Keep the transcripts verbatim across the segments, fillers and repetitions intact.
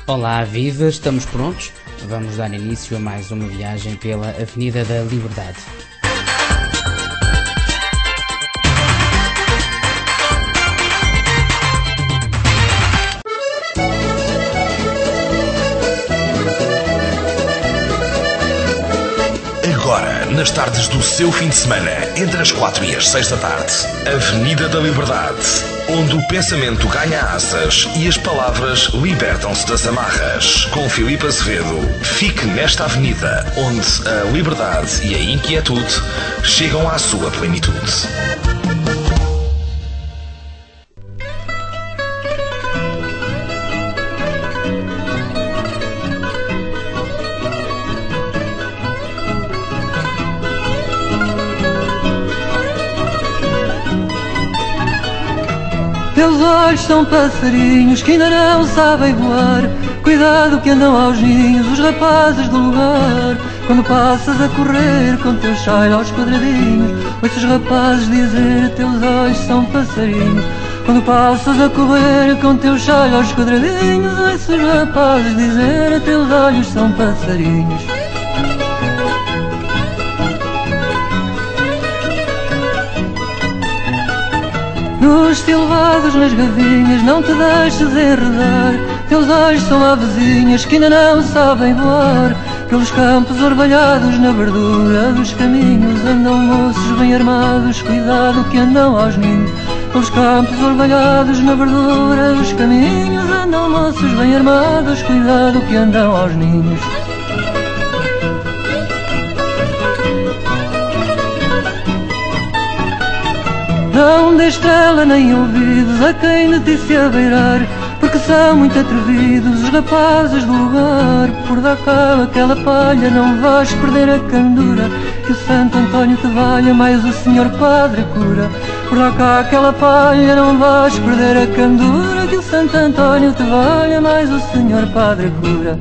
Olá, viva! Estamos prontos? Vamos dar início a mais uma viagem pela Avenida da Liberdade. Agora, nas tardes do seu fim de semana, entre as quatro e as seis da tarde, Avenida da Liberdade, onde o pensamento ganha asas e as palavras libertam-se das amarras. Com Filipe Azevedo, fique nesta avenida, onde a liberdade e a inquietude chegam à sua plenitude. Teus olhos são passarinhos que ainda não sabem voar. Cuidado que andam aos ninhos os rapazes do lugar. Quando passas a correr com teu chale aos quadradinhos, ouço os rapazes dizer: teus olhos são passarinhos. Quando passas a correr com teu chale aos quadradinhos, ouço os rapazes dizer: teus olhos são passarinhos. Nos silvados, nas gavinhas, não te deixes enredar. Teus olhos são avezinhas que ainda não sabem voar. Pelos campos orvalhados, na verdura dos caminhos, andam moços bem armados, cuidado que andam aos ninhos. Pelos campos orvalhados, na verdura dos caminhos, andam moços bem armados, cuidado que andam aos ninhos. Não dê estrela nem ouvidos a quem de ti se abeirar, porque são muito atrevidos os rapazes do lugar. Por dar cabo aquela palha, não vais perder a candura, que o Santo António te valha, mais o Senhor Padre cura. Por dar cá aquela palha, não vais perder a candura, que o Santo António te valha, mais o Senhor Padre cura.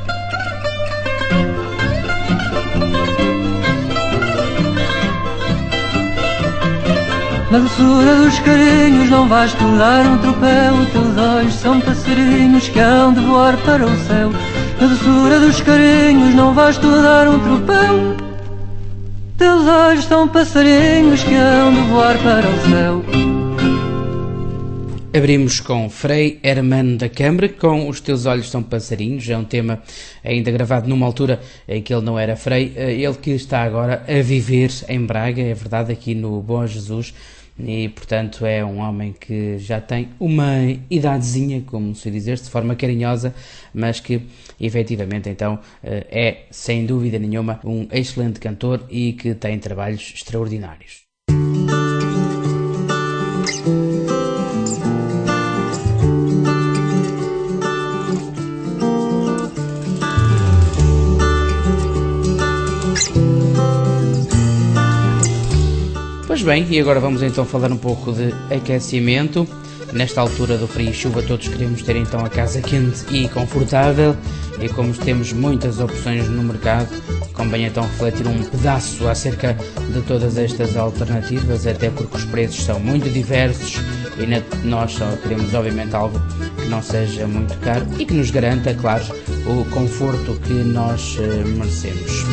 Na doçura dos carinhos não vais tu dar um tropel. Teus olhos são passarinhos que hão de voar para o céu. Na doçura dos carinhos não vais tu dar um tropel. Teus olhos são passarinhos que hão de voar para o céu. Abrimos com Frei Hermano da Câmara, com Os Teus Olhos São Passarinhos. É um tema ainda gravado numa altura em que ele não era frei, ele que está agora a viver em Braga, é verdade, aqui no Bom Jesus, e portanto é um homem que já tem uma idadezinha, como se dizer, de forma carinhosa, mas que efetivamente então é sem dúvida nenhuma um excelente cantor e que tem trabalhos extraordinários. Pois bem, e agora vamos então falar um pouco de aquecimento. Nesta altura do frio e chuva todos queremos ter então a casa quente e confortável, e como temos muitas opções no mercado, convém então refletir um pedaço acerca de todas estas alternativas, até porque os preços são muito diversos e nós só queremos obviamente algo que não seja muito caro e que nos garanta, claro, o conforto que nós uh, merecemos.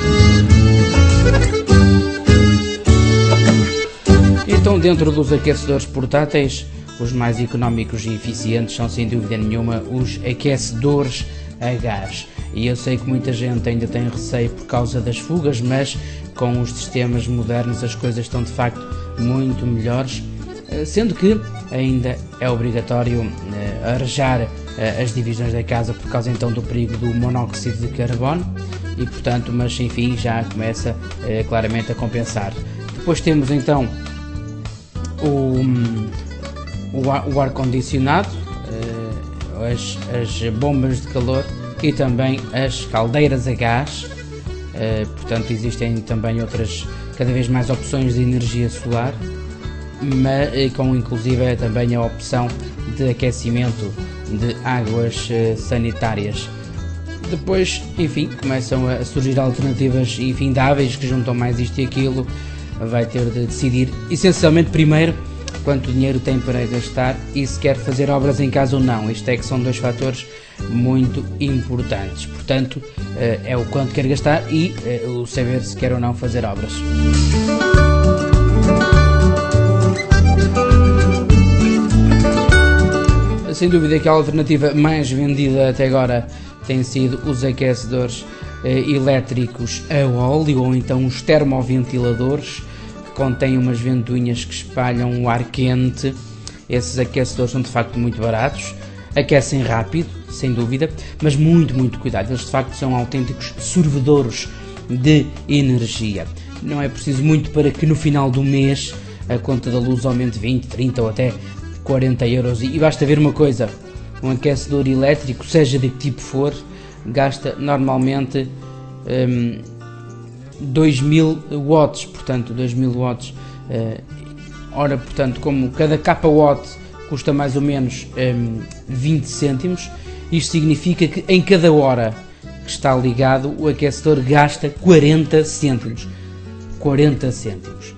Então, dentro dos aquecedores portáteis, os mais económicos e eficientes são sem dúvida nenhuma os aquecedores a gás. E eu sei que muita gente ainda tem receio por causa das fugas, mas com os sistemas modernos as coisas estão de facto muito melhores, sendo que ainda é obrigatório uh, arejar uh, as divisões da casa por causa então do perigo do monóxido de carbono e portanto, mas enfim, já começa uh, claramente a compensar. Depois temos então o, o, ar, o ar-condicionado, uh, as, as bombas de calor e também as caldeiras a gás, uh, portanto existem também outras, cada vez mais opções de energia solar, mas com inclusive também a opção de aquecimento de águas uh, sanitárias. Depois, enfim, começam a surgir alternativas infindáveis que juntam mais isto e aquilo. Vai ter de decidir essencialmente primeiro quanto dinheiro tem para gastar e se quer fazer obras em casa ou não. Isto é que são dois fatores muito importantes. Portanto, é o quanto quer gastar e o saber se quer ou não fazer obras. Sem dúvida que a alternativa mais vendida até agora tem sido os aquecedores eh, elétricos a óleo ou então os termoventiladores, que contêm umas ventoinhas que espalham o ar quente. Esses aquecedores são de facto muito baratos, aquecem rápido, sem dúvida, mas muito, muito cuidado. Eles de facto são autênticos sorvedores de energia. Não é preciso muito para que no final do mês a conta da luz aumente vinte, trinta ou até quarenta euros, e basta ver uma coisa: um aquecedor elétrico, seja de que tipo for, gasta normalmente um, dois mil watts, portanto dois mil watts, uh, ora, portanto, como cada kW custa mais ou menos um, vinte cêntimos, isto significa que em cada hora que está ligado o aquecedor gasta quarenta cêntimos. quarenta cêntimos.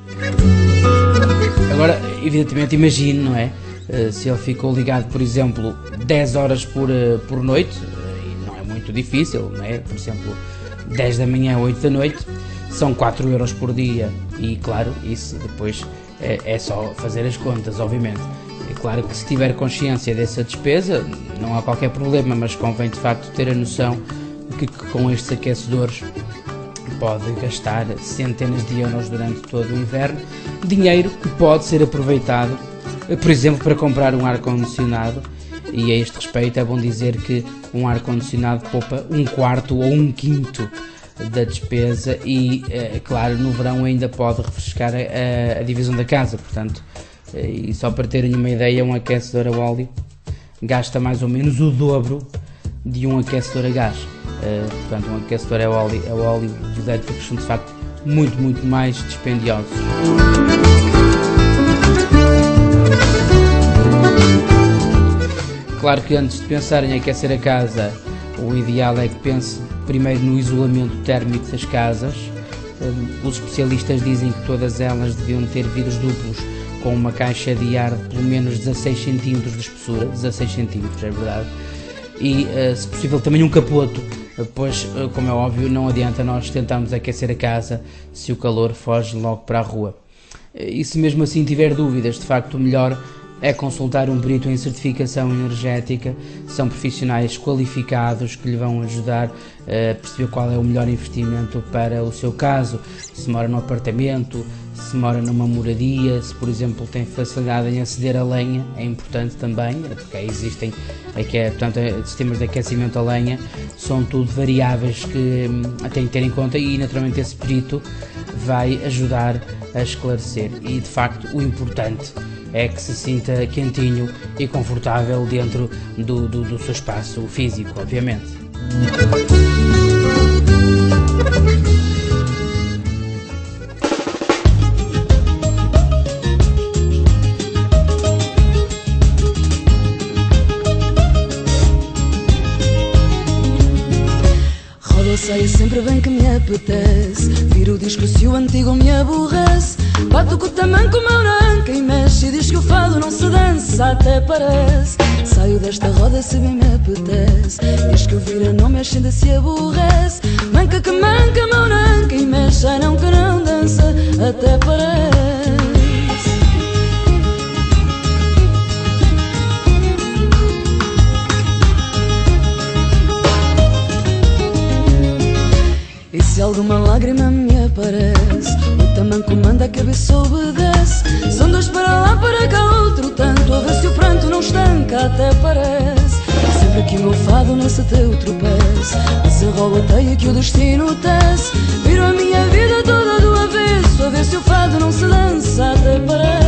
Agora, evidentemente, imagine, não é? Se ele ficou ligado, por exemplo, dez horas por, por noite, e não é muito difícil, não é? Por exemplo, dez da manhã, oito da noite, são quatro euros por dia, e claro, isso depois é, é só fazer as contas, obviamente. É claro que se tiver consciência dessa despesa, não há qualquer problema, mas convém de facto ter a noção que, que com estes aquecedores pode gastar centenas de euros durante todo o inverno, dinheiro que pode ser aproveitado, por exemplo, para comprar um ar-condicionado. E a este respeito é bom dizer que um ar-condicionado poupa um quarto ou um quinto da despesa e, é claro, no verão ainda pode refrescar a, a divisão da casa. Portanto, e só para terem uma ideia, um aquecedor a óleo gasta mais ou menos o dobro de um aquecedor a gás. Uh, portanto, um aquecedor a óleo, a óleo os elétricos são de facto muito, muito mais dispendiosos. Claro que antes de pensar em aquecer a casa, o ideal é que pense primeiro no isolamento térmico das casas. Uh, os especialistas dizem que todas elas deviam ter vidros duplos com uma caixa de ar de pelo menos dezasseis centímetros de espessura, dezasseis centímetros, é verdade, e uh, se possível também um capoto, pois, como é óbvio, não adianta nós tentarmos aquecer a casa se o calor foge logo para a rua. E se mesmo assim tiver dúvidas, de facto o melhor é consultar um perito em certificação energética. São profissionais qualificados que lhe vão ajudar a perceber qual é o melhor investimento para o seu caso. Se mora num apartamento, se mora numa moradia, se por exemplo tem facilidade em aceder a lenha, é importante também, porque aí existem aqui, portanto, sistemas de aquecimento a lenha, são tudo variáveis que tem que ter em conta, e naturalmente esse perito vai ajudar a esclarecer. E de facto o importante é que se sinta quentinho e confortável dentro do, do, do seu espaço físico, obviamente. Roda saia sempre bem que me apetece, viro o disco se o antigo me aborrece, bato com o tamanco, o meu nanca e mexe e diz que o fado não se dança, até parece. Saio desta roda se bem me apetece, diz que o vira não mexe ainda se aborrece, manca que manca, meu nanca e mexe, ai não que não dança, até parece. E se alguma lágrima me aparece, o tamanco manda, a cabeça obedece. São dois para lá, para cá, outro tanto, a ver se o pranto não estanca, até parece. Sempre que o meu fado nesse teu tropeço, desenrola a teia que o destino tece. Viro a minha vida toda do avesso, a ver se o fado não se dança, até parece.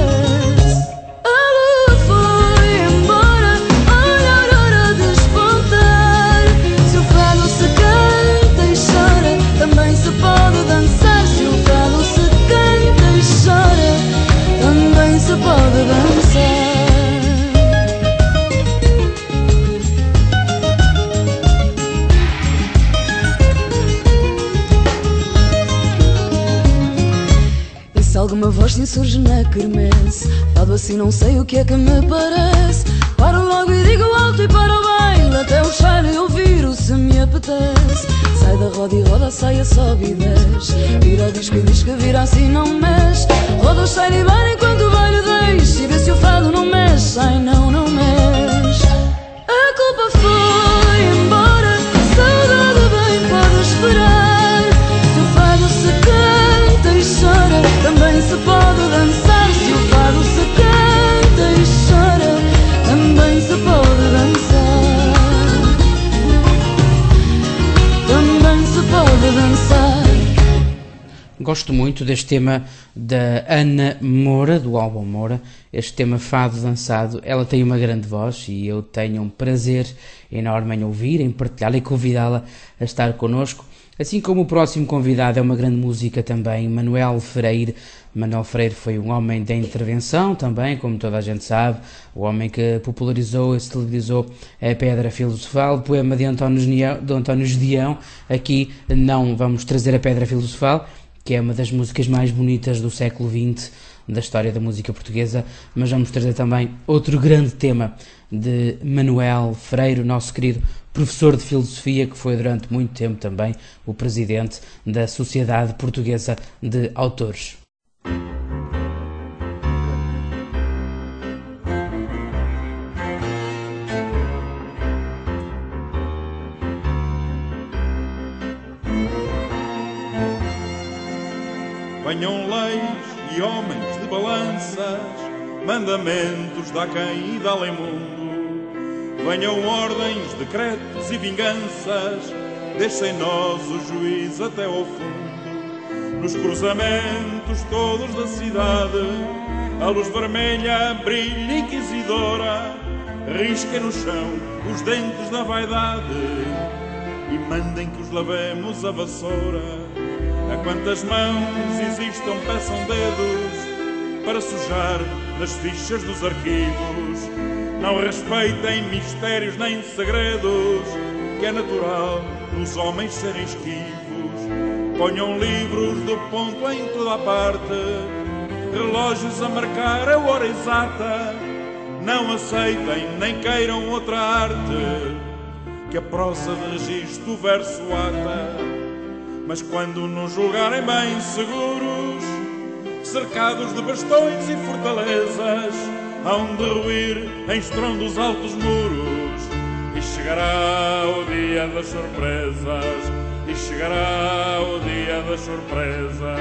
alguma voz se insurge na quermesse. Dado assim não sei o que é que me parece. Paro logo e digo alto e para o baile, até o cheiro e ouvir-o se me apetece. Sai da roda e roda, sai a sobe e desce. Vira o disco e diz que vira assim não mexe. Roda o cheiro e vai enquanto o baile deixe. E vê se o fado não mexe, ai não, não mexe. A culpa foi embora, a saudade bem pode esperar. Se o fado se canta e chora, também se pode dançar. Se o fado se canta e chora, também se pode dançar. Também se pode dançar. Gosto muito deste tema da Ana Moura, do álbum Moura, este tema Fado Dançado. Ela tem uma grande voz e eu tenho um prazer enorme em ouvir, em partilhá-la e convidá-la a estar connosco. Assim como o próximo convidado é uma grande música também, Manuel Freire. Manuel Freire foi um homem da intervenção também, como toda a gente sabe, o homem que popularizou e celebrizou a Pedra Filosofal, poema de António de António Gedeão. Aqui não vamos trazer a Pedra Filosofal, que é uma das músicas mais bonitas do século vinte da história da música portuguesa, mas vamos trazer também outro grande tema de Manuel Freire, o nosso querido professor de filosofia, que foi durante muito tempo também o presidente da Sociedade Portuguesa de Autores. Venham leis e homens de balanças, mandamentos de aquém e de além mundo. Venham ordens, decretos e vinganças, deixem nós o juízo até ao fundo. Nos cruzamentos todos da cidade, a luz vermelha brilha inquisidora, risquem no chão os dentes da vaidade e mandem que os lavemos a vassoura. A quantas mãos existam, peçam dedos para sujar nas fichas dos arquivos. Não respeitem mistérios nem segredos, que é natural os homens serem esquivos. Ponham livros do ponto em toda a parte, relógios a marcar a hora exata. Não aceitem nem queiram outra arte, que a prosa de registro o verso ata. Mas quando nos julgarem bem seguros, cercados de bastões e fortalezas, hão de ruir em estrondo os altos muros. E chegará o dia das surpresas, e chegará o dia das surpresas.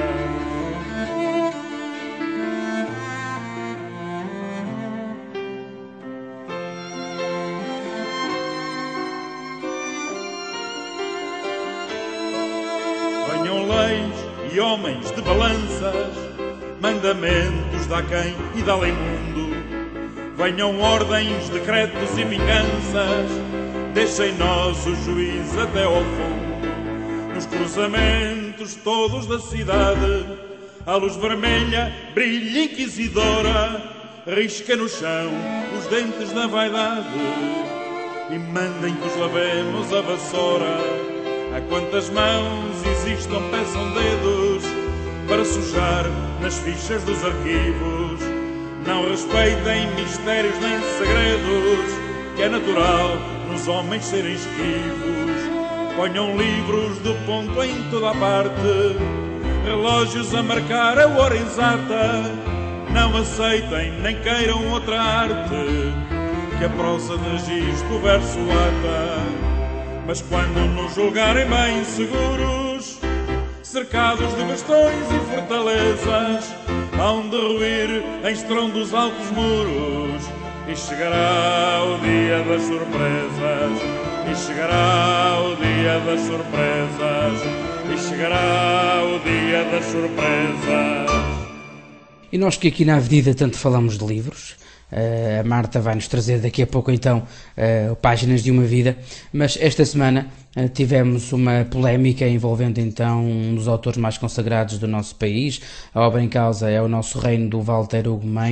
E homens de balanças, mandamentos de aquém e de além mundo. Venham ordens, decretos e vinganças, deixem nós o juiz até ao fundo. Nos cruzamentos todos da cidade, a luz vermelha brilha inquisidora, risca no chão os dentes da vaidade e mandem que os lavemos a vassoura. A quantas mãos existam, peçam dedos para sujar nas fichas dos arquivos. Não respeitem mistérios nem segredos, que é natural nos homens serem esquivos. Ponham livros de ponto em toda a parte, relógios a marcar a hora exata. Não aceitem nem queiram outra arte, que a prosa de registro o verso ata. Mas quando nos julgarem bem seguros, cercados de bastões e fortalezas, hão de ruir em estrondo os altos muros. E chegará o dia das surpresas, e chegará o dia das surpresas, e chegará o dia das surpresas. E nós que aqui na Avenida tanto falamos de livros, Uh, a Marta vai-nos trazer daqui a pouco então uh, Páginas de uma Vida, mas esta semana uh, tivemos uma polémica envolvendo então um dos autores mais consagrados do nosso país. A obra em causa é O Nosso Reino, do Walter Ugumem,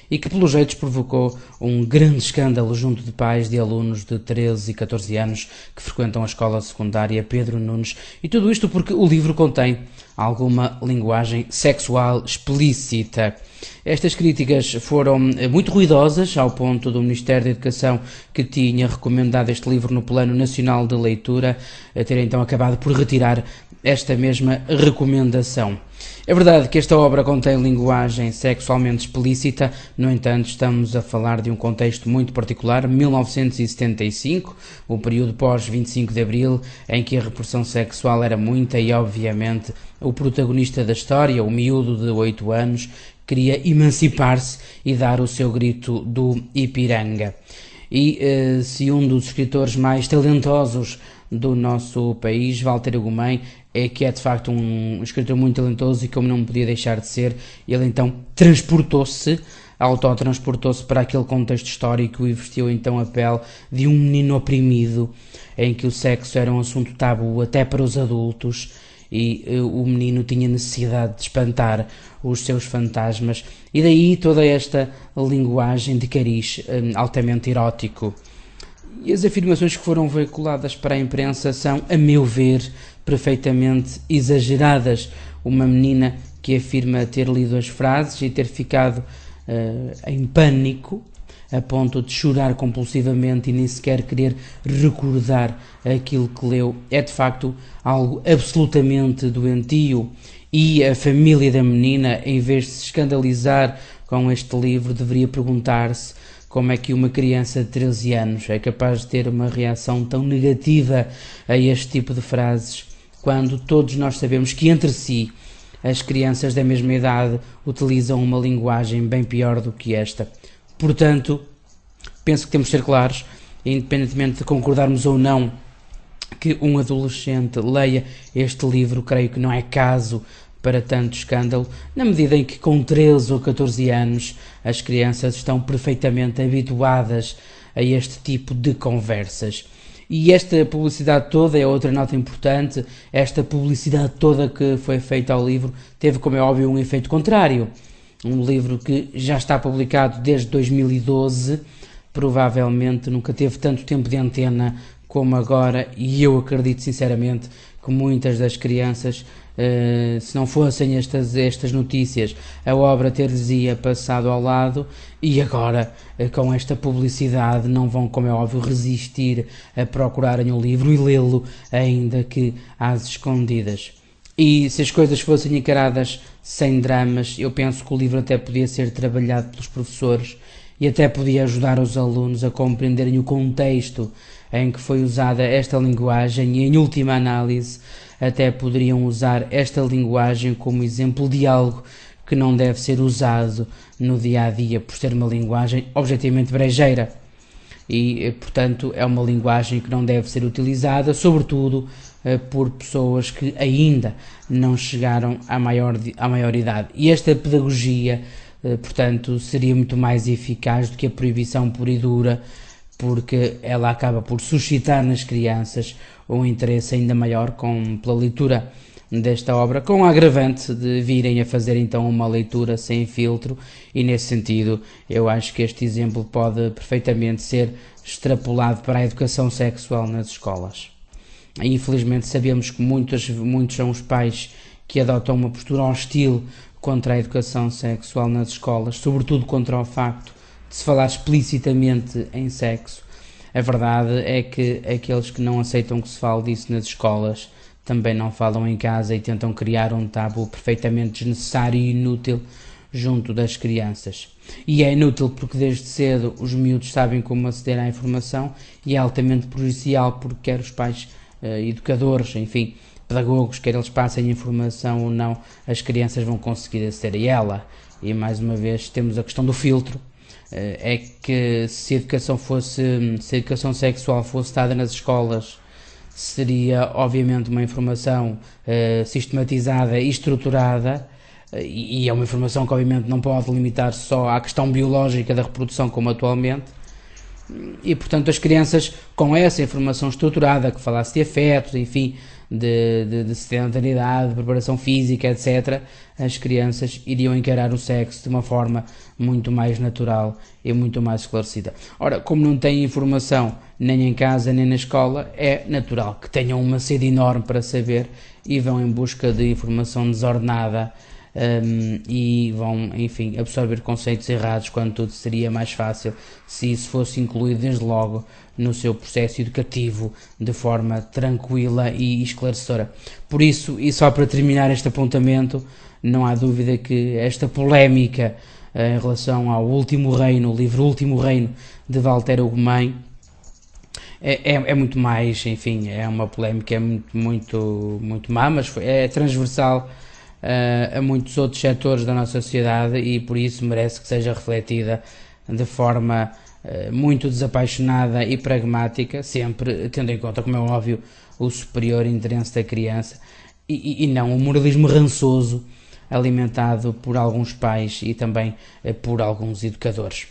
e que, pelos jeitos, provocou um grande escândalo junto de pais de alunos de treze e catorze anos que frequentam a escola secundária Pedro Nunes. E tudo isto porque o livro contém alguma linguagem sexual explícita. Estas críticas foram muito ruidosas, ao ponto do Ministério da Educação, que tinha recomendado este livro no Plano Nacional de Leitura, a ter então acabado por retirar esta mesma recomendação. É verdade que esta obra contém linguagem sexualmente explícita, no entanto estamos a falar de um contexto muito particular, mil novecentos e setenta e cinco, o período pós vinte e cinco de Abril, em que a repressão sexual era muita e, obviamente, o protagonista da história, o miúdo de oito anos, queria emancipar-se e dar o seu grito do Ipiranga. E eh, se um dos escritores mais talentosos do nosso país, Walter Ugumem, é que é de facto um escritor muito talentoso e como não podia deixar de ser, ele então transportou-se, autotransportou-se para aquele contexto histórico e vestiu então a pele de um menino oprimido, em que o sexo era um assunto tabu até para os adultos, e uh, o menino tinha necessidade de espantar os seus fantasmas, e daí toda esta linguagem de cariz um, altamente erótico. E as afirmações que foram veiculadas para a imprensa são, a meu ver, perfeitamente exageradas. Uma menina que afirma ter lido as frases e ter ficado uh, em pânico, a ponto de chorar compulsivamente e nem sequer querer recordar aquilo que leu, é de facto algo absolutamente doentio. E a família da menina, em vez de se escandalizar com este livro, deveria perguntar-se como é que uma criança de treze anos é capaz de ter uma reação tão negativa a este tipo de frases, quando todos nós sabemos que entre si as crianças da mesma idade utilizam uma linguagem bem pior do que esta. Portanto, penso que temos de ser claros, independentemente de concordarmos ou não que um adolescente leia este livro, creio que não é caso para tanto escândalo, na medida em que com treze ou catorze anos as crianças estão perfeitamente habituadas a este tipo de conversas. E esta publicidade toda é outra nota importante. Esta publicidade toda que foi feita ao livro teve, como é óbvio, um efeito contrário. Um livro que já está publicado desde dois mil e doze, provavelmente nunca teve tanto tempo de antena como agora, e eu acredito sinceramente que muitas das crianças, Uh, se não fossem estas, estas notícias, a obra ter-lhes-ia passado ao lado, e agora, uh, com esta publicidade, não vão, como é óbvio, resistir a procurarem o livro e lê-lo, ainda que às escondidas. E se as coisas fossem encaradas sem dramas, eu penso que o livro até podia ser trabalhado pelos professores e até podia ajudar os alunos a compreenderem o contexto em que foi usada esta linguagem, e em última análise até poderiam usar esta linguagem como exemplo de algo que não deve ser usado no dia-a-dia, por ser uma linguagem objetivamente brejeira. E, portanto, é uma linguagem que não deve ser utilizada, sobretudo por pessoas que ainda não chegaram à maior, à maioridade. E esta pedagogia, portanto, seria muito mais eficaz do que a proibição pura e dura, porque ela acaba por suscitar nas crianças um interesse ainda maior com, pela leitura desta obra, com a agravante de virem a fazer então uma leitura sem filtro, e nesse sentido eu acho que este exemplo pode perfeitamente ser extrapolado para a educação sexual nas escolas. Infelizmente sabemos que muitos, muitos são os pais que adotam uma postura hostil contra a educação sexual nas escolas, sobretudo contra o facto de se falar explicitamente em sexo. A verdade é que aqueles que não aceitam que se fale disso nas escolas também não falam em casa e tentam criar um tabu perfeitamente desnecessário e inútil junto das crianças. E é inútil porque desde cedo os miúdos sabem como aceder à informação, e é altamente prejudicial porque quer os pais, eh, educadores, enfim, pedagogos, quer eles passem informação ou não, as crianças vão conseguir aceder a ela. E mais uma vez temos a questão do filtro. É que se a educação fosse, se a educação sexual fosse dada nas escolas, seria obviamente uma informação uh, sistematizada e estruturada, uh, e, e é uma informação que obviamente não pode limitar-se só à questão biológica da reprodução como atualmente, E, portanto, as crianças, com essa informação estruturada, que falasse de afetos, enfim, de, de, de sedentaridade, de preparação física, etcétera, as crianças iriam encarar o sexo de uma forma muito mais natural e muito mais esclarecida. Ora, como não têm informação nem em casa nem na escola, é natural que tenham uma sede enorme para saber e vão em busca de informação desordenada, Um, e vão, enfim, absorver conceitos errados, quando tudo seria mais fácil se isso fosse incluído desde logo no seu processo educativo de forma tranquila e esclarecedora. Por isso, e só para terminar este apontamento, não há dúvida que esta polémica uh, em relação ao Último Reino, o livro Último Reino de Walter Ugumem, é, é, é muito mais, enfim, é uma polémica é muito, muito, muito má, mas é transversal a muitos outros setores da nossa sociedade e por isso merece que seja refletida de forma uh, muito desapaixonada e pragmática, sempre tendo em conta, como é óbvio, o superior interesse da criança e, e, e não o moralismo rançoso alimentado por alguns pais e também uh, por alguns educadores.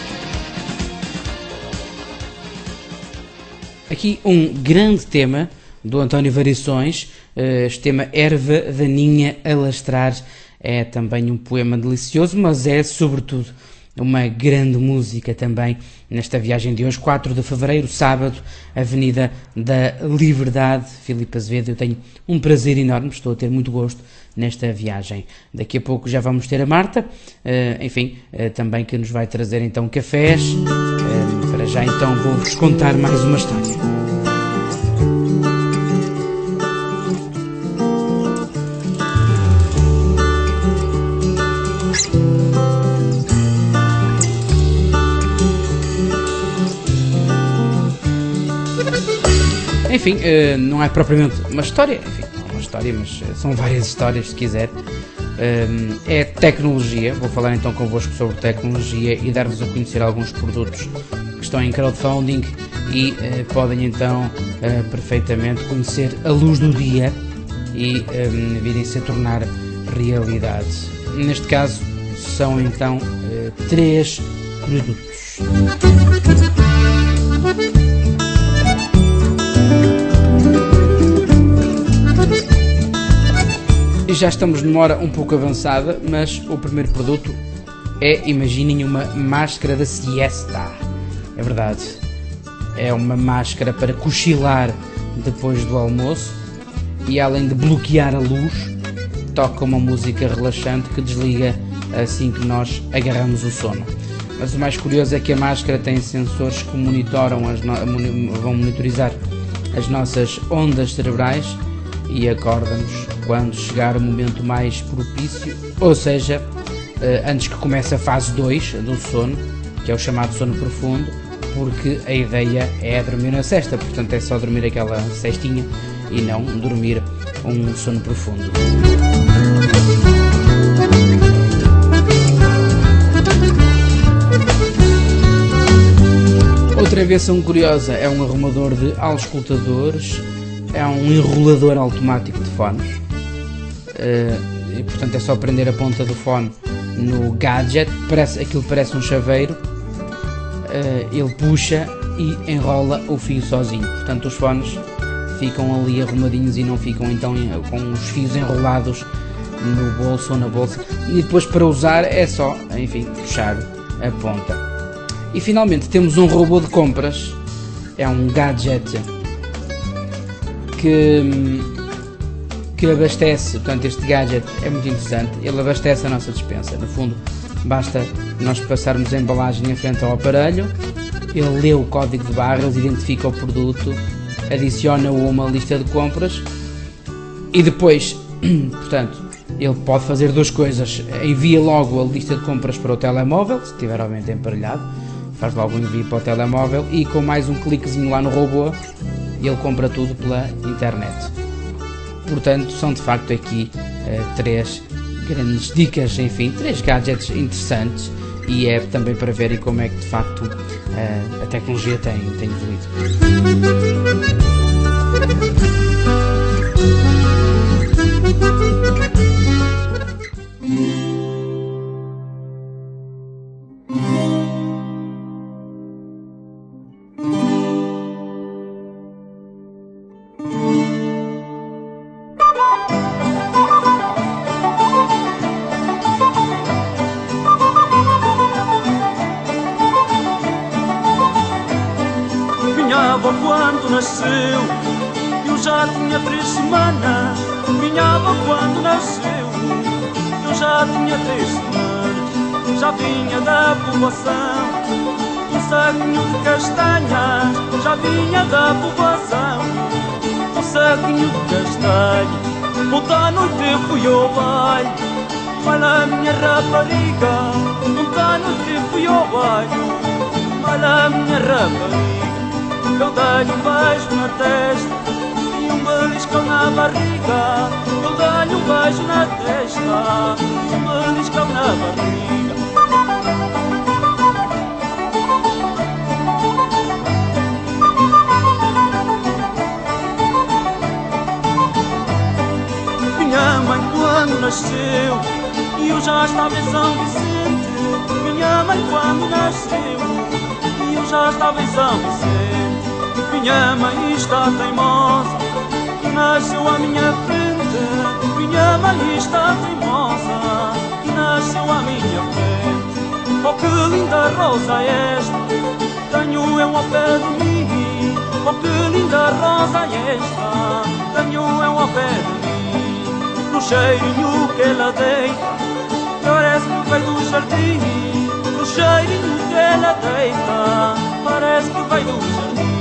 Aqui um grande tema do António Variações. Este tema Erva Daninha a Lastrar é também um poema delicioso, mas é sobretudo uma grande música também nesta viagem de hoje, quatro de fevereiro, sábado, Avenida da Liberdade. Filipe Azevedo, eu tenho um prazer enorme, estou a ter muito gosto nesta viagem. Daqui a pouco já vamos ter a Marta, uh, enfim, uh, também que nos vai trazer então cafés. Uh, para já então vou-vos contar mais uma história. Enfim, não é propriamente uma história, enfim, não é uma história, mas são várias histórias, se quiser. É tecnologia, vou falar então convosco sobre tecnologia e dar-vos a conhecer alguns produtos que estão em crowdfunding e podem então perfeitamente conhecer a luz do dia e virem-se a tornar realidade. Neste caso, são então três produtos. E já estamos numa hora um pouco avançada, mas o primeiro produto é, imaginem, uma máscara da siesta. É verdade, é uma máscara para cochilar depois do almoço e, além de bloquear a luz, toca uma música relaxante que desliga assim que nós agarramos o sono. Mas o mais curioso é que a máscara tem sensores que monitoram as no... vão monitorizar as nossas ondas cerebrais e acorda-nos quando chegar o momento mais propício, ou seja, antes que comece a fase dois do sono, que é o chamado sono profundo, porque a ideia é dormir na sesta, portanto é só dormir aquela cestinha e não dormir um sono profundo. Outra invenção curiosa é um arrumador de auscultadores. É um enrolador automático de fones uh, e portanto é só prender a ponta do fone no gadget, parece, aquilo parece um chaveiro, uh, ele puxa e enrola o fio sozinho, portanto os fones ficam ali arrumadinhos e não ficam então com os fios enrolados no bolso ou na bolsa, e depois para usar é só, enfim, puxar a ponta. E finalmente temos um robô de compras, é um gadget Que, que abastece, portanto este gadget é muito interessante, ele abastece a nossa despensa. No fundo, basta nós passarmos a embalagem em frente ao aparelho, ele lê o código de barras, identifica o produto, adiciona-o a uma lista de compras e depois, portanto, ele pode fazer duas coisas: envia logo a lista de compras para o telemóvel, se estiver obviamente emparelhado, faz logo um envio para o telemóvel e com mais um cliquezinho lá no robô, ele compra tudo pela internet. Portanto, são de facto aqui uh, três grandes dicas, enfim, três gadgets interessantes, e é também para verem como é que de facto uh, a tecnologia tem, tem evoluído. Quando nasceu, eu já tinha três semanas. Minha avó quando nasceu, eu já tinha três semanas. Já vinha da povoação, um saquinho de castanhas. Já vinha da povoação, um saquinho de castanhas. Ontem à noite fui ao baile, olha a minha rapariga. Ontem à noite fui ao baile, olha a minha rapariga. Eu dei-lhe um beijo na testa e um beliscão na barriga. Eu dei-lhe um beijo na testa e um beliscão na barriga. Minha mãe quando nasceu, eu já estava em São Vicente. Minha mãe quando nasceu, eu já estava em São Vicente. Minha mãe está teimosa, nasceu à minha frente, minha mãe está teimosa, nasceu à minha frente. Oh, que linda rosa é esta, tenho eu ao pé de mim. Oh, que linda rosa é esta, tenho eu ao pé de mim. No cheirinho que ela deita, parece que veio do jardim. No cheirinho que ela deita, parece que veio do jardim.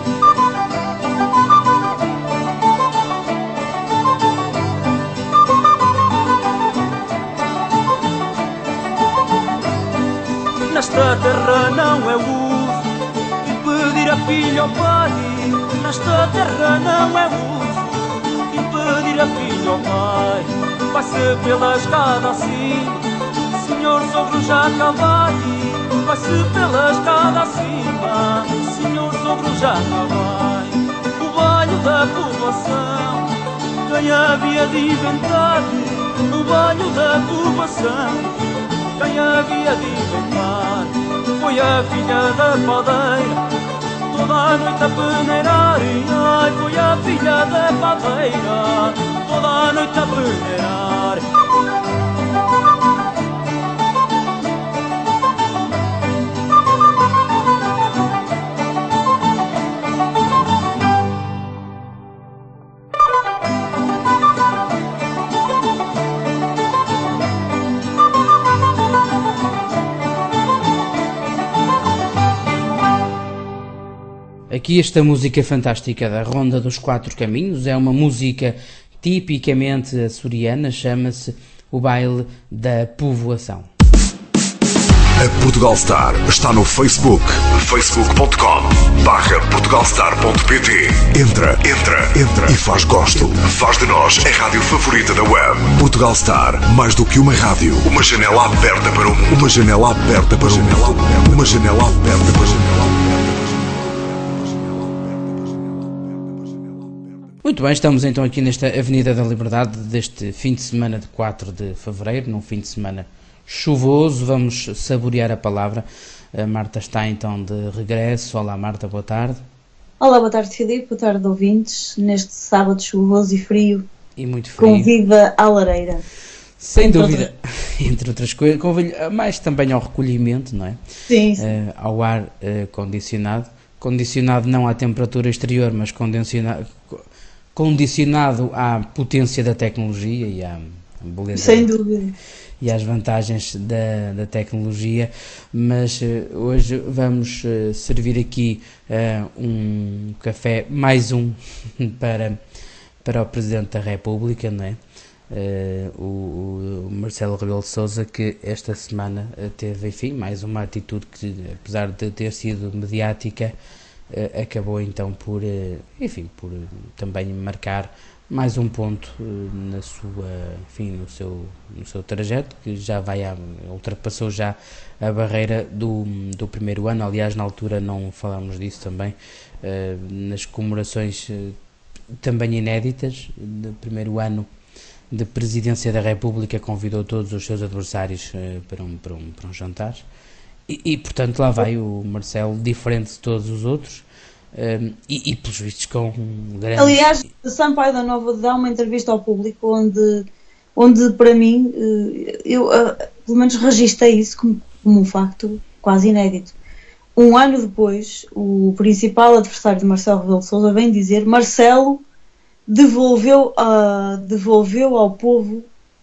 Nesta terra não é uso pedir a filha ao pai. Nesta terra não é uso pedir a filha ao pai. Vai-se pela escada acima, senhor sobre o jacabai. Vai-se pela escada acima, senhor sobre o jacabai. O banho da povoação, quem havia de inventar? O banho da povoação, quem havia de inventar? Foi a filha da padeira, toda a noite a peneirar. Ai, foi a filha da padeira, toda a noite a peneirar. Aqui esta música fantástica da Ronda dos Quatro Caminhos é uma música tipicamente açoriana, chama-se O Baile da Povoação. A Portugal Star está no Facebook, facebook ponto com barra portugalstar ponto pt. Entra, entra, entra e faz gosto. Faz de nós a rádio favorita da web. Portugal Star, mais do que uma rádio, uma janela aberta para o mundo. Uma janela aberta para o mundo. Uma janela aberta para o mundo. Muito bem, estamos então aqui nesta Avenida da Liberdade deste fim de semana de quatro de fevereiro, num fim de semana chuvoso. Vamos saborear a palavra. A Marta está então de regresso. Olá Marta, boa tarde. Olá, boa tarde Filipe, boa tarde ouvintes, neste sábado chuvoso e frio. E muito frio. Convida à lareira. Sem entre dúvida, outras... entre outras coisas, convida mais também ao recolhimento, não é? Sim, sim. Uh, ao ar uh, condicionado. Condicionado não à temperatura exterior, mas condicionado... condicionado à potência da tecnologia e à beleza. Sem dúvida. E às vantagens da, da tecnologia, mas uh, hoje vamos uh, servir aqui uh, um café, mais um, para, para o Presidente da República, não é? Uh, o, o Marcelo Rebelo de Sousa, que esta semana uh, teve, enfim, mais uma atitude que, apesar de ter sido mediática, uh, acabou então por, uh, enfim, por uh, também marcar mais um ponto uh, na sua, enfim, no seu, no seu trajeto, que já vai a, ultrapassou já a barreira do, do primeiro ano. Aliás, na altura não falámos disso também, uh, nas comemorações uh, também inéditas do primeiro ano de Presidência da República, convidou todos os seus adversários uh, para, um, para, um, para um jantar e, e, portanto, lá vai o Marcelo, diferente de todos os outros. Um, e, e pelos vistos com um grande... Aliás, Sampaio da Nova dá uma entrevista ao público onde, onde para mim, eu pelo menos registrei isso como, como um facto quase inédito. Um ano depois, o principal adversário de Marcelo Rebelo de Sousa vem dizer: Marcelo devolveu, uh, devolveu ao povo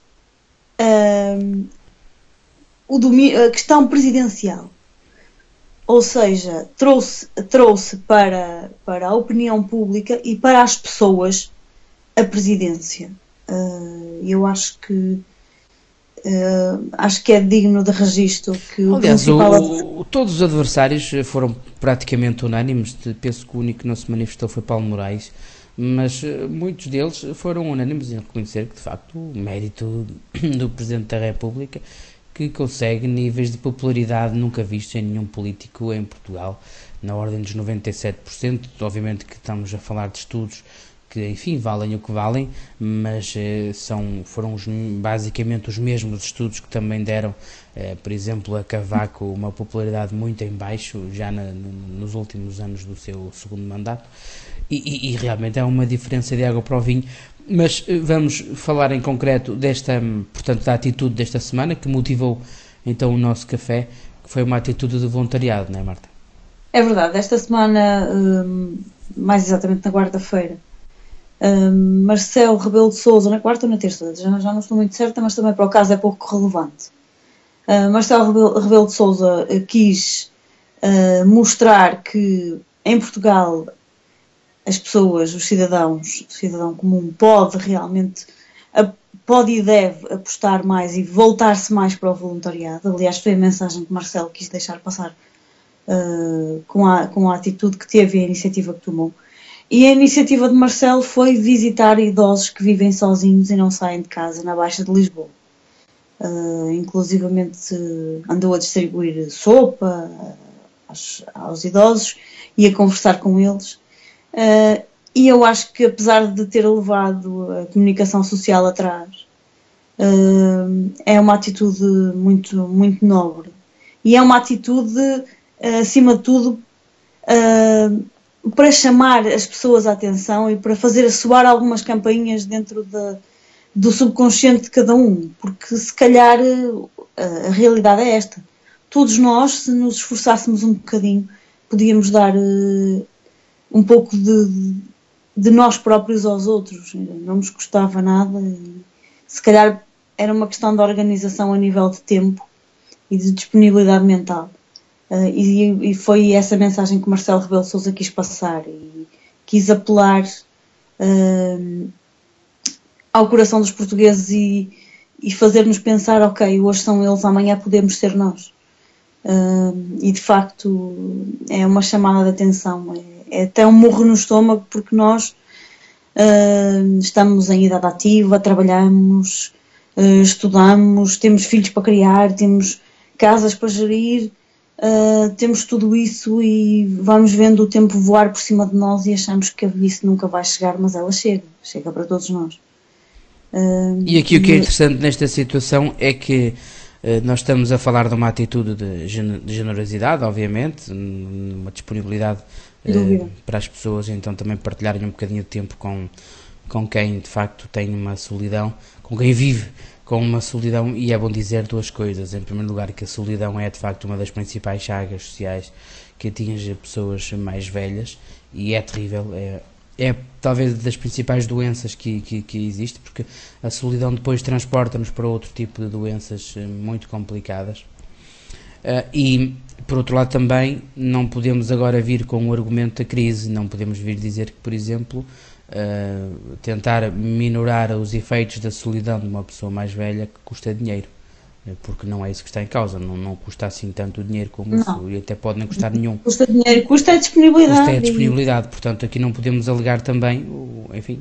uh, o domi- a questão presidencial. Ou seja, trouxe, trouxe para, para a opinião pública e para as pessoas a presidência. Uh, eu acho que uh, acho que é digno de registro que o Aliás, principal... o, o, todos os adversários foram praticamente unânimes. Penso que o único que não se manifestou foi Paulo Moraes, mas uh, muitos deles foram unânimes em reconhecer que, de facto, o mérito do Presidente da República, que consegue níveis de popularidade nunca vistos em nenhum político em Portugal, na ordem dos noventa e sete por cento. Obviamente que estamos a falar de estudos que, enfim, valem o que valem, mas eh, são, foram os, basicamente os mesmos estudos que também deram, eh, por exemplo, a Cavaco uma popularidade muito em baixo, já na, nos últimos anos do seu segundo mandato. e, e, e realmente há uma diferença de água para o vinho. Mas vamos falar em concreto desta, portanto, da atitude desta semana que motivou então o nosso café, que foi uma atitude de voluntariado, não é, Marta? É verdade, esta semana, mais exatamente na quarta-feira, Marcelo Rebelo de Sousa, na quarta ou na terça, já, já não estou muito certa, mas também para o caso é pouco relevante. Marcelo Rebelo, Rebelo de Sousa quis mostrar que em Portugal as pessoas, os cidadãos, o cidadão comum pode realmente, pode e deve apostar mais e voltar-se mais para o voluntariado. Aliás, foi a mensagem que Marcelo quis deixar passar uh, com, a, com a atitude que teve e a iniciativa que tomou. E a iniciativa de Marcelo foi visitar idosos que vivem sozinhos e não saem de casa na Baixa de Lisboa. Uh, inclusivamente andou a distribuir sopa aos, aos idosos e a conversar com eles. Uh, e eu acho que, apesar de ter levado a comunicação social atrás, uh, é uma atitude muito, muito nobre. E é uma atitude, uh, acima de tudo, uh, para chamar as pessoas à atenção e para fazer soar algumas campainhas dentro de, do subconsciente de cada um. Porque, se calhar, uh, a realidade é esta. Todos nós, se nos esforçássemos um bocadinho, podíamos dar... Uh, um pouco de, de nós próprios aos outros, não nos custava nada e se calhar era uma questão de organização a nível de tempo e de disponibilidade mental. Uh, e, e foi essa mensagem que Marcelo Rebelo de Sousa quis passar e quis apelar uh, ao coração dos portugueses e, e fazer-nos pensar, ok, hoje são eles, amanhã podemos ser nós. Uh, e de facto é uma chamada de atenção, é, é até um murro no estômago, porque nós uh, estamos em idade ativa, trabalhamos, uh, estudamos, temos filhos para criar, temos casas para gerir, uh, temos tudo isso e vamos vendo o tempo voar por cima de nós e achamos que a velhice nunca vai chegar, mas ela chega, chega para todos nós. Uh, e aqui o que é interessante nesta situação é que nós estamos a falar de uma atitude de generosidade, obviamente, uma disponibilidade uh, para as pessoas, então também partilharem um bocadinho de tempo com, com quem de facto tem uma solidão, com quem vive com uma solidão, e é bom dizer duas coisas. Em primeiro lugar, que a solidão é de facto uma das principais chagas sociais que atinge pessoas mais velhas, e é terrível, é É talvez das principais doenças que, que, que existe, porque a solidão depois transporta-nos para outro tipo de doenças muito complicadas. Uh, e, por outro lado, também não podemos agora vir com o argumento da crise, não podemos vir dizer que, por exemplo, uh, tentar minorar os efeitos da solidão de uma pessoa mais velha que custa dinheiro, porque não é isso que está em causa, não, não custa assim tanto dinheiro como isso, e até pode nem custar nenhum. Custa dinheiro, custa a disponibilidade. Custa a disponibilidade, portanto aqui não podemos alegar também, enfim,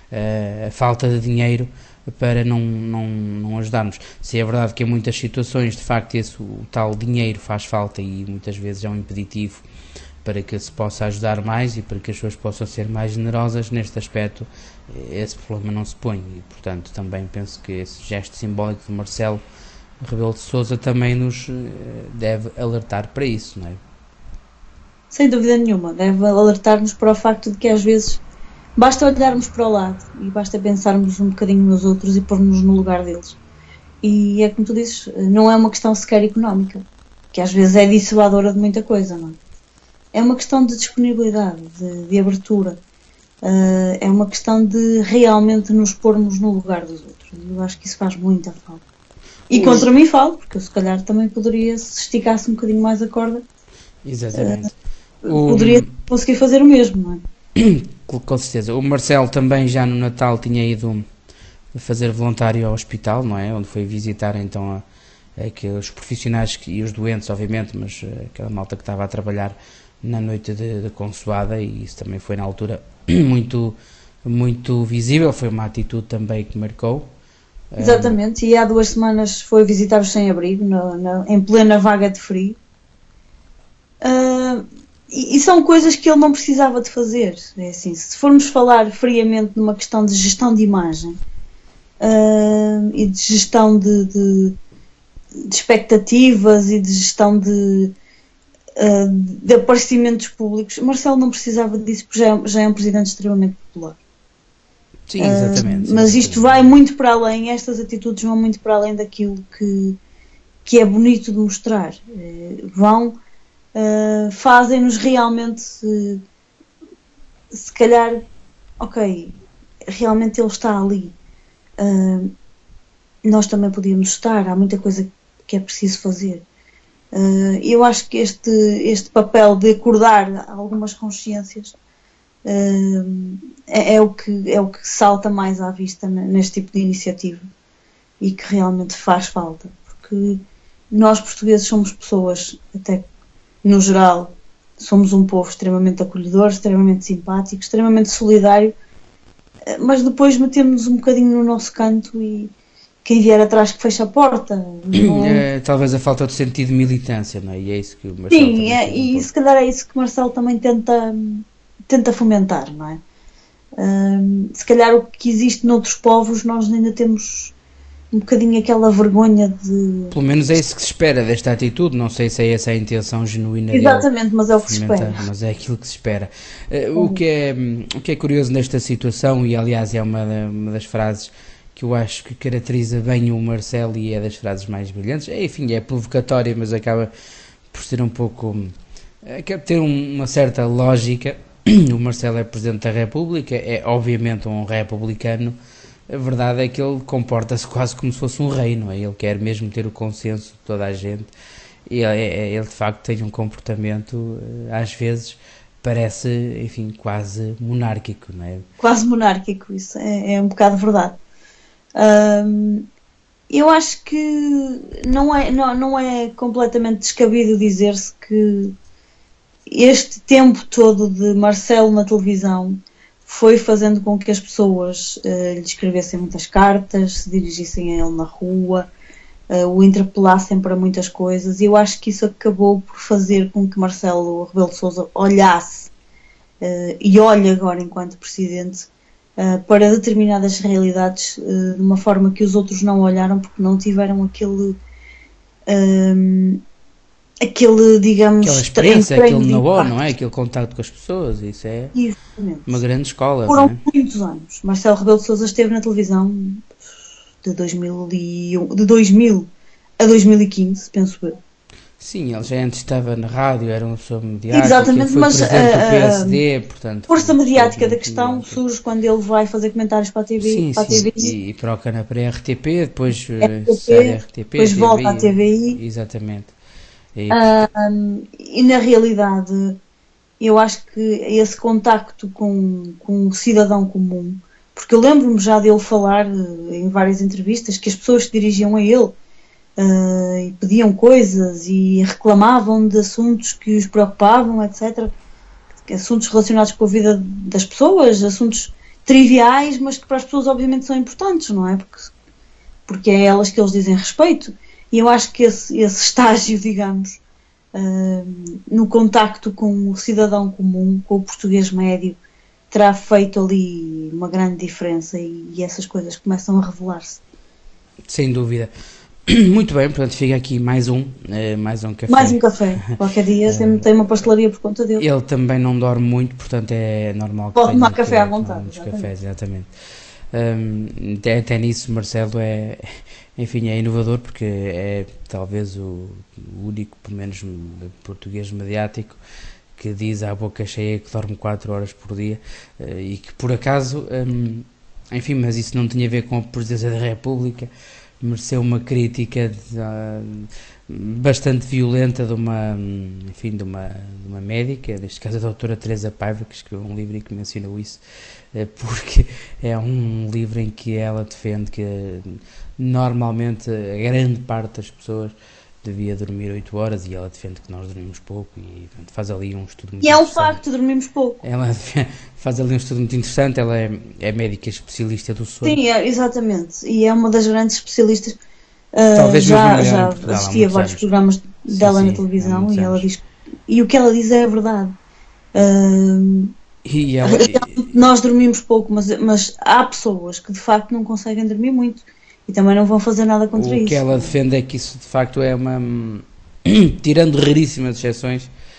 a falta de dinheiro para não, não, não ajudarmos. Se é verdade que em muitas situações, de facto, esse, o tal dinheiro faz falta e muitas vezes é um impeditivo para que se possa ajudar mais e para que as pessoas possam ser mais generosas, neste aspecto esse problema não se põe, e portanto também penso que esse gesto simbólico de Marcelo Rebelo de Sousa também nos deve alertar para isso, não é? Sem dúvida nenhuma, deve alertar-nos para o facto de que às vezes basta olharmos para o lado e basta pensarmos um bocadinho nos outros e pôr-nos no lugar deles. E é como tu dizes, não é uma questão sequer económica, que às vezes é dissuadora de muita coisa, não é? É uma questão de disponibilidade, de, de abertura, uh, é uma questão de realmente nos pormos no lugar dos outros. Eu acho que isso faz muita falta. E contra mim falo, porque eu se calhar também poderia, se esticasse um bocadinho mais a corda, exatamente. Uh, poderia o... conseguir fazer o mesmo, não é? Com certeza. O Marcelo também já no Natal tinha ido fazer voluntário ao hospital, não é? Onde foi visitar então a, a, que os profissionais que, e os doentes, obviamente, mas aquela malta que estava a trabalhar na noite de, de consoada, e isso também foi na altura muito, muito visível, foi uma atitude também que marcou. Exatamente, e há duas semanas foi visitar os sem-abrigo, em plena vaga de frio. Uh, e, e são coisas que ele não precisava de fazer. É assim, se formos falar friamente numa questão de gestão de imagem uh, e de gestão de, de, de expectativas e de gestão de, uh, de aparecimentos públicos. Marcelo não precisava disso porque já é, já é um presidente extremamente popular. Sim, exatamente. Uh, mas isto vai muito para além, estas atitudes vão muito para além daquilo que, que é bonito de mostrar. Uh, vão, uh, fazem-nos realmente, uh, se calhar, ok, realmente ele está ali. Uh, nós também podíamos estar, há muita coisa que é preciso fazer. Uh, eu acho que este, este papel de acordar algumas consciências uh, é, é, o que, é o que salta mais à vista neste tipo de iniciativa e que realmente faz falta, porque nós portugueses somos pessoas, até no geral, somos um povo extremamente acolhedor, extremamente simpático, extremamente solidário, mas depois metemos-nos um bocadinho no nosso canto e quem vier atrás que fecha a porta. É, talvez a falta de sentido de militância, não é? E é isso que o Marcelo Sim, é, e se calhar é isso que o Marcelo também tenta, tenta fomentar, não é? Um, se calhar o que existe noutros povos nós ainda temos um bocadinho aquela vergonha de... Pelo menos é isso que se espera desta atitude, não sei se é essa a intenção genuína. Exatamente, mas é o que se espera. Mas é aquilo que se espera. Uh, o, que é, o que é curioso nesta situação, e aliás é uma, uma das frases que eu acho que caracteriza bem o Marcelo e é das frases mais brilhantes, é, enfim, é provocatória, mas acaba por ser um pouco, acaba por ter uma certa lógica. O Marcelo é Presidente da República, é obviamente um republicano, a verdade é que ele comporta-se quase como se fosse um rei, não é? Ele quer mesmo ter o consenso de toda a gente, e ele, ele de facto tem um comportamento, às vezes, parece, enfim, quase monárquico, não é? Quase monárquico, isso é, é um bocado verdade. Um, eu acho que não é, não, não é completamente descabido dizer-se que este tempo todo de Marcelo na televisão foi fazendo com que as pessoas uh, lhe escrevessem muitas cartas, se dirigissem a ele na rua, uh, o interpelassem para muitas coisas, e eu acho que isso acabou por fazer com que Marcelo Rebelo de Sousa olhasse uh, e olhe agora enquanto presidente Uh, para determinadas realidades uh, de uma forma que os outros não olharam porque não tiveram aquele um, aquele, digamos, aquela experiência, aquele know-how, não é? Aquele contato com as pessoas, isso é Exatamente. Uma grande escola. Foram não é? muitos anos. Marcelo Rebelo de Sousa esteve na televisão de dois mil e um, de dois mil a dois mil e quinze, penso eu. Sim, ele já antes estava na rádio, era uma pessoa mediática. Exatamente, foi mas presidente do P S D, a portanto, força mediática da questão surge quando ele vai fazer comentários para a T V. Sim, para a sim, T V I. e para o canal para a R T P, depois R T P, sai da R T P, depois T V, volta à T V I. Exatamente. E, Um, e na realidade, eu acho que esse contacto com, com o cidadão comum, porque eu lembro-me já dele falar em várias entrevistas que as pessoas se dirigiam a ele Uh, e pediam coisas e reclamavam de assuntos que os preocupavam, etcétera. Assuntos relacionados com a vida das pessoas, assuntos triviais, mas que para as pessoas obviamente são importantes, não é? Porque, porque é a elas que eles dizem respeito. E eu acho que esse, esse estágio, digamos, uh, no contacto com o cidadão comum, com o português médio, terá feito ali uma grande diferença e, e essas coisas começam a revelar-se. Sem dúvida. Muito bem, portanto fica aqui mais um, eh, mais um café. Mais um café. Qualquer dia tem, tem uma pastelaria por conta dele. Ele também não dorme muito, portanto é normal que pode tomar tenha café à que, vontade. Muitos cafés, exatamente. Um, até, até nisso Marcelo é, enfim, é inovador porque é talvez o único, pelo menos português mediático, que diz à boca cheia que dorme quatro horas por dia uh, e que por acaso, um, enfim, mas isso não tinha a ver com a presidência da República, mereceu uma crítica de, uh, bastante violenta de uma, enfim, de uma, de uma médica, neste caso a doutora Teresa Paiva, que escreveu um livro e que mencionou isso, uh, porque é um livro em que ela defende que uh, normalmente a grande parte das pessoas devia dormir oito horas e ela defende que nós dormimos pouco e portanto, faz ali um estudo muito E é um facto, dormimos pouco. Ela faz ali um estudo muito interessante, ela é, é médica especialista do sono. Sim, é, exatamente, e é uma das grandes especialistas. Uh, Talvez já mesmo já Portugal, assisti a vários anos. programas Sim, dela sim, na televisão e ela anos. diz, e o que ela diz é a verdade. Uh, E ela, nós dormimos pouco, mas, mas há pessoas que de facto não conseguem dormir muito e também não vão fazer nada contra o isso. que ela defende é que isso de facto é uma, tirando raríssimas exceções,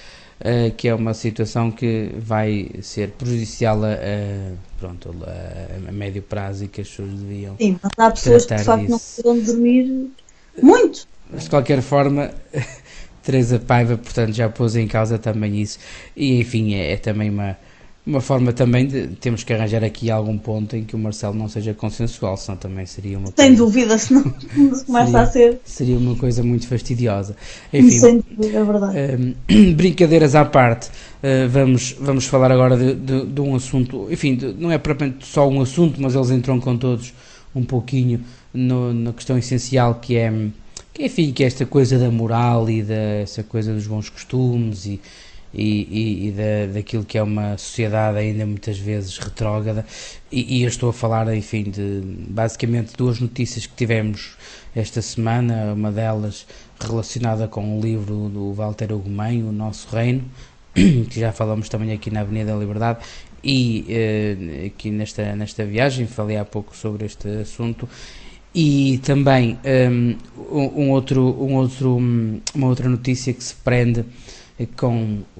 uh, que é uma situação que vai ser prejudicial a, a, pronto, a, a médio prazo e que as pessoas deviam. Sim, mas há pessoas que de facto não precisam dormir muito. Mas de qualquer forma, Teresa Paiva, portanto, já pôs em causa também isso. E enfim, é, é também uma. Uma forma também de temos que arranjar aqui algum ponto em que o Marcelo não seja consensual, senão também seria uma Sem coisa, dúvida, senão começa seria, a ser. Seria uma coisa muito fastidiosa. Enfim, sem dúvida, é verdade. Um, brincadeiras à parte, uh, vamos, vamos falar agora de, de, de um assunto, enfim, de, não é propriamente só um assunto, mas eles entram com todos um pouquinho no, na questão essencial que é, que, enfim, que é esta coisa da moral e da, essa coisa dos bons costumes e e, e, e da, daquilo que é uma sociedade ainda muitas vezes retrógrada, e, e eu estou a falar, enfim, de basicamente duas notícias que tivemos esta semana, uma delas relacionada com o livro do Walter Ugumem, O Nosso Reino, que já falamos também aqui na Avenida da Liberdade, e eh, aqui nesta, nesta viagem falei há pouco sobre este assunto, e também um, um outro, um outro, uma outra notícia que se prende com o,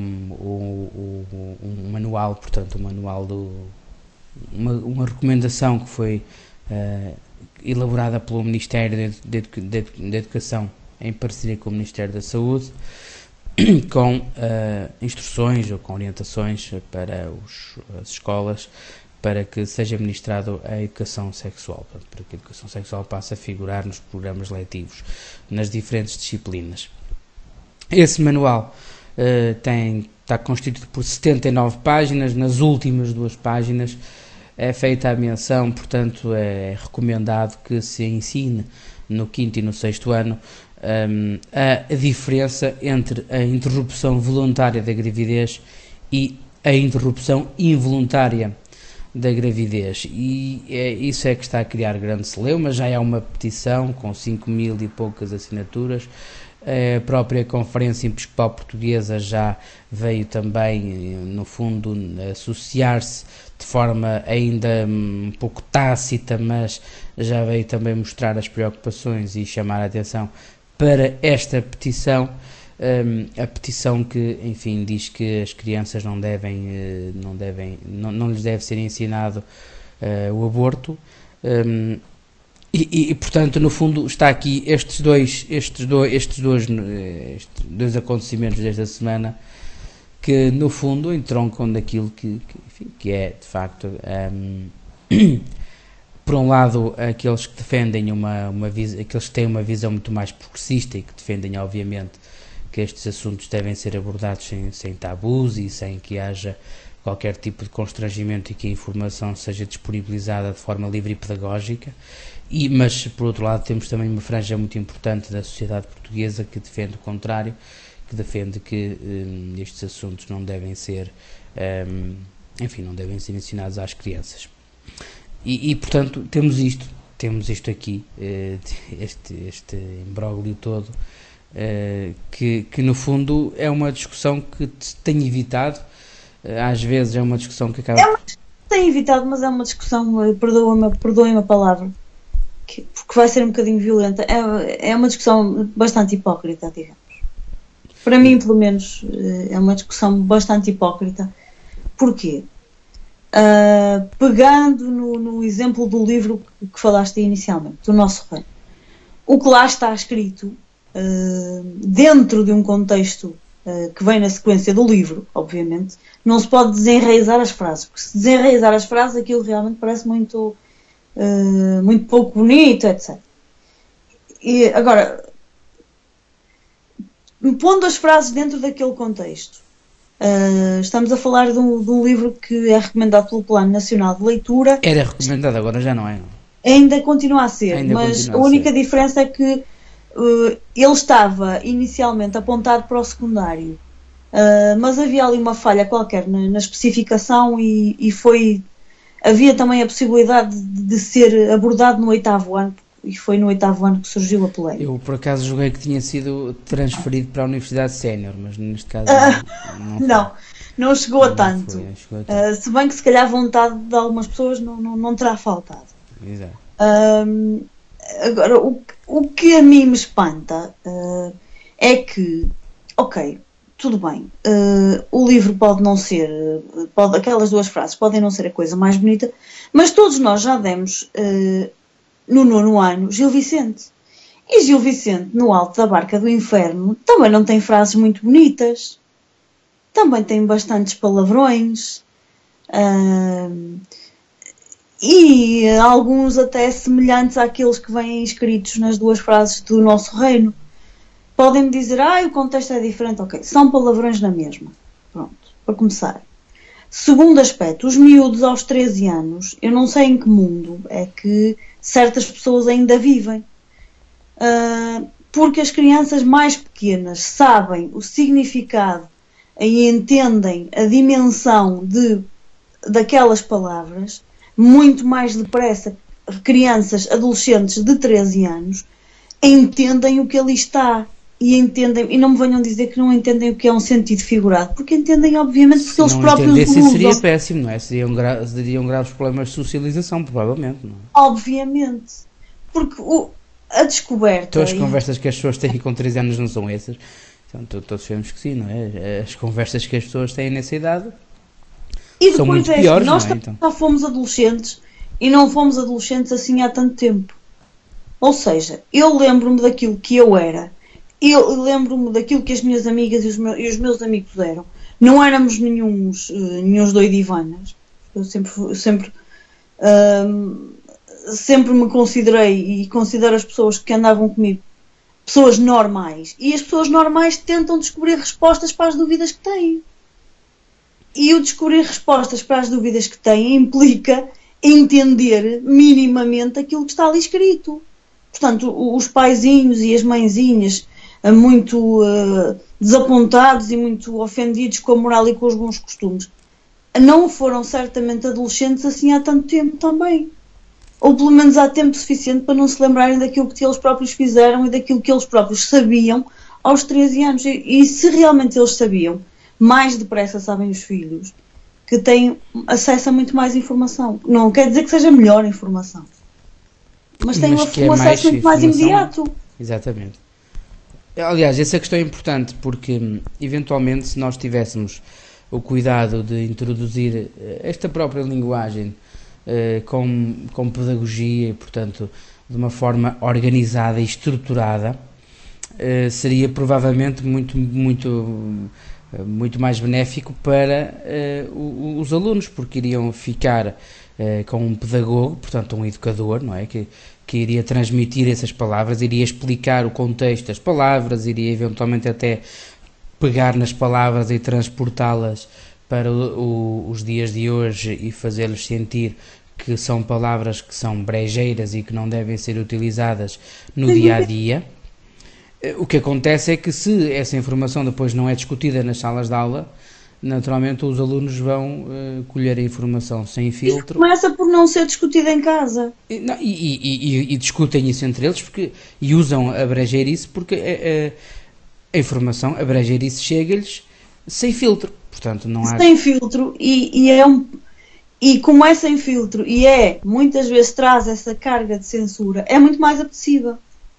o, o, um manual, portanto, um manual do, uma, uma recomendação que foi uh, elaborada pelo Ministério de, de, de, de Educação em parceria com o Ministério da Saúde, com uh, instruções ou com orientações para os, as escolas para que seja ministrado a educação sexual, para que a educação sexual passe a figurar nos programas letivos, nas diferentes disciplinas. Esse manual uh, tem, está constituído por setenta e nove páginas. Nas últimas duas páginas é feita a menção, portanto é recomendado que se ensine no quinto e no sexto ano um, a, a diferença entre a interrupção voluntária da gravidez e a interrupção involuntária da gravidez, e é, isso é que está a criar grande celeuma. Já há uma petição com cinco mil e poucas assinaturas. A própria Conferência Episcopal Portuguesa já veio também, no fundo, associar-se de forma ainda um pouco tácita, mas já veio também mostrar as preocupações e chamar a atenção para esta petição, um, a petição que, enfim, diz que as crianças não devem, não devem, não, não lhes deve ser ensinado uh, o aborto. Um, E, e, e, portanto, no fundo, está aqui estes dois, estes dois, estes dois, estes dois acontecimentos desta semana que, no fundo, entroncam daquilo que, que, enfim, que é, de facto, um, por um lado, aqueles que defendem uma, uma visão, aqueles que têm uma visão muito mais progressista e que defendem, obviamente, que estes assuntos devem ser abordados sem, sem tabus e sem que haja qualquer tipo de constrangimento e que a informação seja disponibilizada de forma livre e pedagógica. E, mas, por outro lado, temos também uma franja muito importante da sociedade portuguesa que defende o contrário, que defende que um, estes assuntos não devem ser, um, enfim, não devem ser ensinados às crianças. E, e, portanto, temos isto, temos isto aqui, este, este imbróglio todo, que, que, no fundo, é uma discussão que se tem evitado. Às vezes é uma discussão que acaba... É uma discussão que tem evitado, mas é uma discussão, perdoem-me perdoem a palavra, que, porque vai ser um bocadinho violenta. É, é uma discussão bastante hipócrita, digamos. Para mim, pelo menos, é uma discussão bastante hipócrita. Porquê? Uh, pegando no, no exemplo do livro que falaste inicialmente, do Nosso Reino. O que lá está escrito, uh, dentro de um contexto uh, que vem na sequência do livro, obviamente, não se pode desenraizar as frases, porque se desenraizar as frases, aquilo realmente parece muito, uh, muito pouco bonito, etcétera. E, agora, pondo as frases dentro daquele contexto, uh, estamos a falar de um, de um livro que é recomendado pelo Plano Nacional de Leitura. Era recomendado, agora já não é. Ainda continua a ser, Ainda mas continua a única ser. diferença é que uh, ele estava inicialmente apontado para o secundário. Uh, mas havia ali uma falha qualquer na, na especificação e, e foi, havia também a possibilidade de, de ser abordado no oitavo ano, e foi no oitavo ano que surgiu a polémica. Eu por acaso julguei que tinha sido transferido para a Universidade Sénior, mas neste caso uh, não, não, não, não chegou não a tanto, foi, chegou a tanto. Uh, se bem que se calhar a vontade de algumas pessoas não, não, não terá faltado. Exato. Uh, agora, o, o que a mim me espanta uh, é que, ok, tudo bem, uh, o livro pode não ser, pode, aquelas duas frases podem não ser a coisa mais bonita, mas todos nós já demos uh, no nono ano Gil Vicente. E Gil Vicente, no alto da barca do inferno, também não tem frases muito bonitas, também tem bastantes palavrões, uh, e alguns até semelhantes àqueles que vêm escritos nas duas frases do Nosso Reino. Podem-me dizer, ah, o contexto é diferente. Ok, são palavrões na mesma. Pronto, para começar. Segundo aspecto, os miúdos aos treze anos, eu não sei em que mundo é que certas pessoas ainda vivem. Uh, porque as crianças mais pequenas sabem o significado e entendem a dimensão de, daquelas palavras muito mais depressa. Crianças, adolescentes de treze anos entendem o que ali está. E entendem, e não me venham dizer que não entendem o que é um sentido figurado, porque entendem, obviamente, porque eles próprios usam. Seria péssimo, não é? Seriam, gra seriam graves problemas de socialização, provavelmente, não é? Obviamente. Porque o, a descoberta... Todas as conversas que as pessoas têm com treze anos não são essas. Então, todos sabemos que sim, não é? As conversas que as pessoas têm nessa idade e são muito é, piores, nós não é? Então. Já fomos adolescentes e não fomos adolescentes assim há tanto tempo. Ou seja, eu lembro-me daquilo que eu era. Eu lembro-me daquilo que as minhas amigas e os meus, e os meus amigos eram. Não éramos nenhuns, nenhuns doidivanas. Eu sempre, eu sempre, hum, sempre me considerei e considero as pessoas que andavam comigo pessoas normais. E as pessoas normais tentam descobrir respostas para as dúvidas que têm. E o descobrir respostas para as dúvidas que têm implica entender minimamente aquilo que está ali escrito. Portanto, os paizinhos e as mãezinhas muito uh, desapontados e muito ofendidos com a moral e com os bons costumes, não foram certamente adolescentes assim há tanto tempo também. Ou pelo menos há tempo suficiente para não se lembrarem daquilo que eles próprios fizeram e daquilo que eles próprios sabiam aos treze anos. E, e se realmente eles sabiam, mais depressa sabem os filhos, que têm acesso a muito mais informação. Não quer dizer que seja melhor informação, mas têm mas um, um acesso muito mais imediato. Exatamente. Aliás, essa questão é importante porque, eventualmente, se nós tivéssemos o cuidado de introduzir esta própria linguagem eh, com, com pedagogia e, portanto, de uma forma organizada e estruturada, eh, seria provavelmente muito, muito, muito mais benéfico para eh, os alunos, porque iriam ficar eh, com um pedagogo, portanto, um educador, não é? Que, que iria transmitir essas palavras, iria explicar o contexto das palavras, iria eventualmente até pegar nas palavras e transportá-las para o, o, os dias de hoje e fazê-los sentir que são palavras que são brejeiras e que não devem ser utilizadas no dia-a-dia. O que acontece é que se essa informação depois não é discutida nas salas de aula, naturalmente os alunos vão uh, colher a informação sem filtro. Isso começa por não ser discutida em casa. E, não, e, e, e, e discutem isso entre eles porque, e usam a brejeirice porque a, a, a informação, a brejeirice chega-lhes sem filtro. Portanto, não há... Sem filtro e, e, é um, e como é sem filtro e é, muitas vezes traz essa carga de censura, é muito mais apetecível.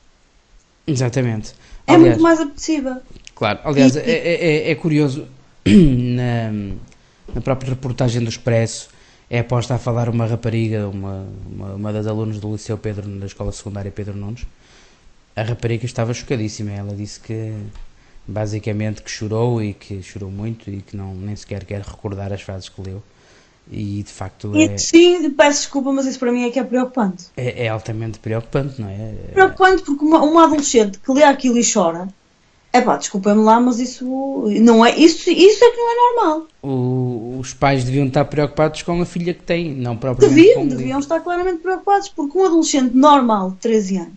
Exatamente. É aliás, muito mais apetecível. Claro, aliás, e, é, é, é curioso... Na, na própria reportagem do Expresso é aposta a falar uma rapariga, uma, uma, uma das alunas do Liceu Pedro, da Escola Secundária Pedro Nunes. A rapariga estava chocadíssima, ela disse que basicamente que chorou e que chorou muito e que não, nem sequer quer recordar as frases que leu e de facto é... Sim, peço desculpa, mas isso para mim é que é preocupante. É, é altamente preocupante, não é? Preocupante porque uma, uma adolescente que lê aquilo e chora, é pá, desculpem-me lá, mas isso não é, isso, isso é que não é normal. O, os pais deviam estar preocupados com a filha que têm, não propriamente deviam, com o deviam estar claramente preocupados, porque um adolescente normal de treze anos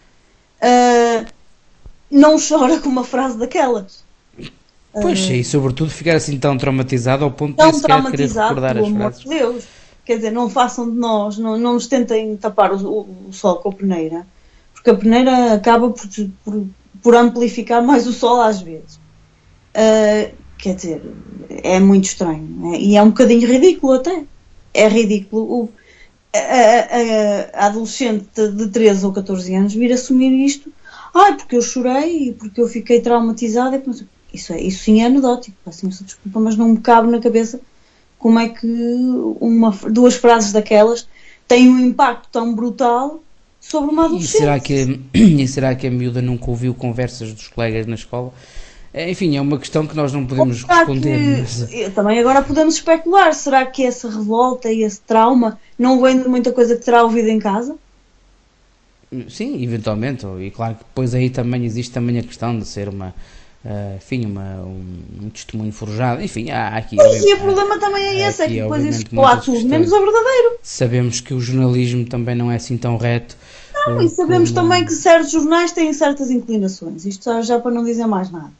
uh, não chora com uma frase daquelas. Pois, uh, e sobretudo ficar assim tão traumatizado ao ponto de nem sequer querer recordar as frases. Pelo amor de Deus, quer dizer, não façam de nós, não, não nos tentem tapar o, o, o sol com a peneira, porque a peneira acaba por... por por amplificar mais o sol às vezes. Uh, quer dizer, é muito estranho. Né? E é um bocadinho ridículo até. É ridículo o, a, a, a adolescente de treze ou catorze anos vir assumir isto. Ai, porque eu chorei e porque eu fiquei traumatizada. Isso, é, isso sim é anedótico, peço desculpa, mas não me cabe na cabeça como é que uma, duas frases daquelas têm um impacto tão brutal sobre uma adolescente. E será que, e será que a miúda nunca ouviu conversas dos colegas na escola? Enfim, é uma questão que nós não podemos responder. Que, mas... Também agora podemos especular, será que essa revolta e esse trauma não vem de muita coisa que terá ouvido em casa? Sim, eventualmente, e claro que depois aí também existe também a questão de ser uma, uh, enfim, uma, um, um testemunho forjado, enfim, há aqui... Pois, e o problema também é esse, é que depois isto lá tudo, menos o verdadeiro. Sabemos que o jornalismo também não é assim tão reto. Não, uh, e sabemos como... também que certos jornais têm certas inclinações, isto já, já para não dizer mais nada.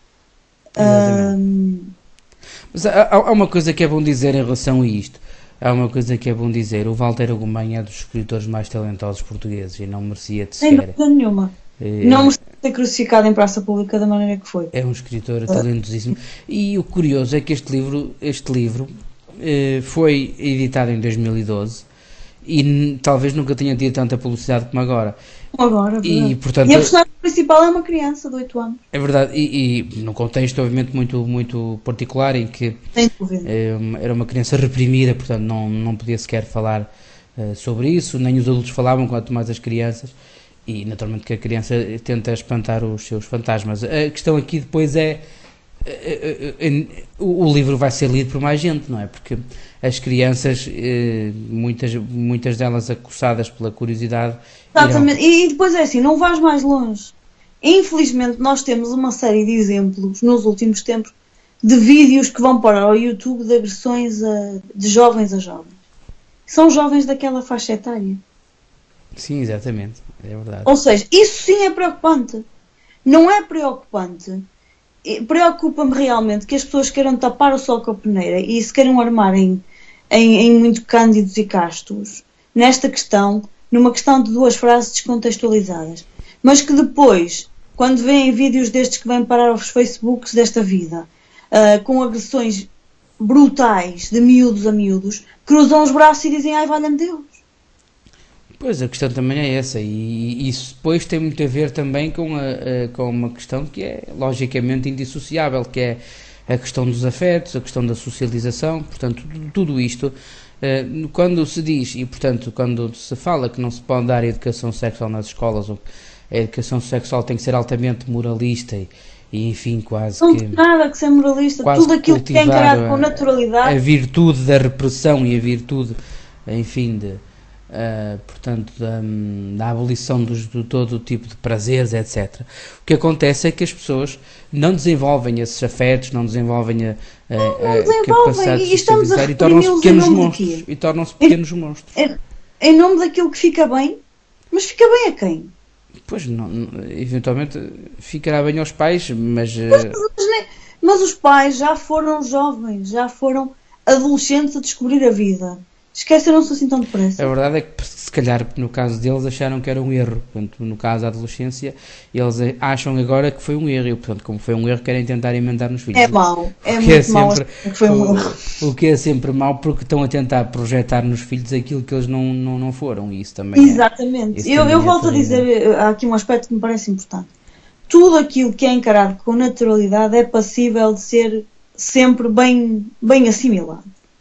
Um... Mas há, há uma coisa que é bom dizer em relação a isto. Há uma coisa que é bom dizer. O Walter Ugumem é dos escritores mais talentosos portugueses e não merecia de sequer. Sem dúvida nenhuma. É, não merecia ser crucificado em praça pública da maneira que foi. É um escritor talentosíssimo. E o curioso é que este livro, este livro eh, foi editado em dois mil e doze e talvez nunca tenha tido tanta publicidade como agora. Agora, e, portanto, e a personagem principal é uma criança de oito anos. É verdade, e, e num contexto obviamente muito, muito particular em que é, era uma criança reprimida, portanto não, não podia sequer falar uh, sobre isso, nem os adultos falavam, quanto mais as crianças, e naturalmente que a criança tenta espantar os seus fantasmas. A questão aqui depois é, uh, uh, uh, o, o livro vai ser lido por mais gente, não é? Porque as crianças, uh, muitas, muitas delas acossadas pela curiosidade... Exatamente, irão... e depois é assim, não vais mais longe. Infelizmente nós temos uma série de exemplos nos últimos tempos de vídeos que vão para o YouTube de agressões a, de jovens a jovens. São jovens daquela faixa etária. Sim, exatamente, é verdade. Ou seja, isso sim é preocupante. Não é preocupante. Preocupa-me realmente que as pessoas queiram tapar o sol com a peneira e se queiram armar em, em, em muito cândidos e castos nesta questão, numa questão de duas frases descontextualizadas. Mas que depois, quando veem vídeos destes que vêm parar aos Facebooks desta vida, uh, com agressões brutais de miúdos a miúdos, cruzam os braços e dizem, ai, valha-me Deus. Pois, a questão também é essa, e isso depois tem muito a ver também com, a, a, com uma questão que é logicamente indissociável, que é a questão dos afetos, a questão da socialização, portanto, tudo, tudo isto... Uh, quando se diz, e portanto quando se fala que não se pode dar educação sexual nas escolas, ou a educação sexual tem que ser altamente moralista e, e enfim, quase não que... Não tem nada que ser moralista, tudo aquilo que é encarado com naturalidade. A virtude da repressão e a virtude, enfim, de, uh, portanto, da, da abolição dos, de todo o tipo de prazeres, etcétera. O que acontece é que as pessoas não desenvolvem esses afetos, não desenvolvem a Não, não desenvolvem, e estamos a e tornam-se pequenos monstros. E tornam-se pequenos em, monstros. Em, em nome daquilo que fica bem, mas fica bem a quem? Pois, não, eventualmente ficará bem aos pais, mas... Mas, mas, mas os pais já foram jovens, já foram adolescentes a descobrir a vida. Esqueceram-se assim tão depressa. A verdade é que, se calhar, no caso deles, acharam que era um erro. Portanto, no caso da adolescência, eles acham agora que foi um erro. E, portanto, como foi um erro, querem tentar emendar nos filhos. É mau. É muito é mau que foi um erro. O, o que é sempre mau, porque estão a tentar projetar nos filhos aquilo que eles não, não, não foram. E isso também Exatamente. É, isso eu também eu é volto a dizer, há aqui um aspecto que me parece importante. Tudo aquilo que é encarado com naturalidade é passível de ser sempre bem, bem assimilado.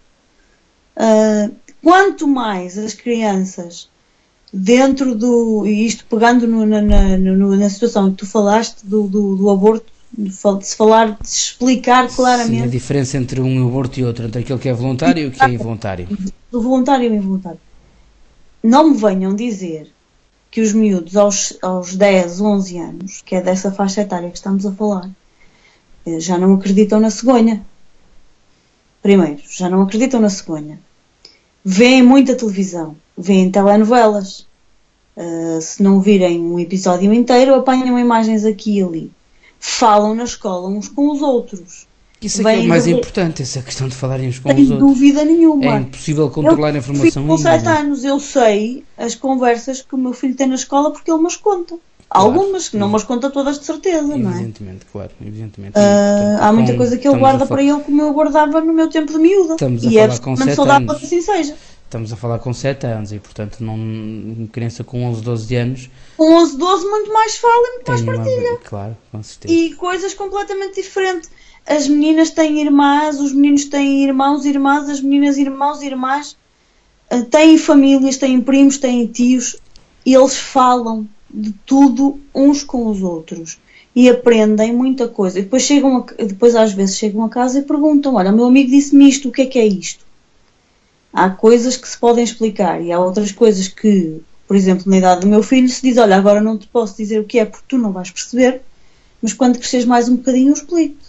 Uh, Quanto mais as crianças, dentro do, e isto pegando no, na, na, no, na situação que tu falaste do, do, do aborto, de se falar, de se explicar claramente... Sim, a diferença entre um aborto e outro, entre aquele que é voluntário e o que é involuntário. Do voluntário e o involuntário. Não me venham dizer que os miúdos aos, aos dez, onze anos, que é dessa faixa etária que estamos a falar, já não acreditam na cegonha. Primeiro, já não acreditam na cegonha. Vêem muita televisão, vêem telenovelas. Uh, se não virem um episódio inteiro, apanham imagens aqui e ali. Falam na escola uns com os outros. Isso é que é o mais de... importante, essa questão de falarem uns com os outros. Sem dúvida nenhuma. É impossível controlar eu, a informação. Com sete anos eu sei as conversas que o meu filho tem na escola porque ele me as conta. Claro. Algumas que não me as conta todas de certeza, não é? Evidentemente, claro. Evidentemente. Uh, e, portanto, há muita coisa que ele guarda para ele como eu guardava no meu tempo de miúda. Estamos a e falar é absolutamente saudável que assim seja. estamos a falar com sete anos e, portanto, não, uma criança com onze, doze anos... Com onze, doze muito mais fala e muito mais partilha. Uma, claro, com certeza. E coisas completamente diferentes. As meninas têm irmãs, os meninos têm irmãos, irmãs, as meninas irmãos, irmãs, têm famílias, têm primos, têm tios, e eles falam de tudo uns com os outros e aprendem muita coisa. E depois, chegam a, depois às vezes chegam a casa e perguntam: olha, o meu amigo disse-me isto, o que é que é isto? Há coisas que se podem explicar e há outras coisas que, por exemplo, na idade do meu filho, se diz: olha, agora não te posso dizer o que é porque tu não vais perceber, mas quando cresceres mais um bocadinho eu explico.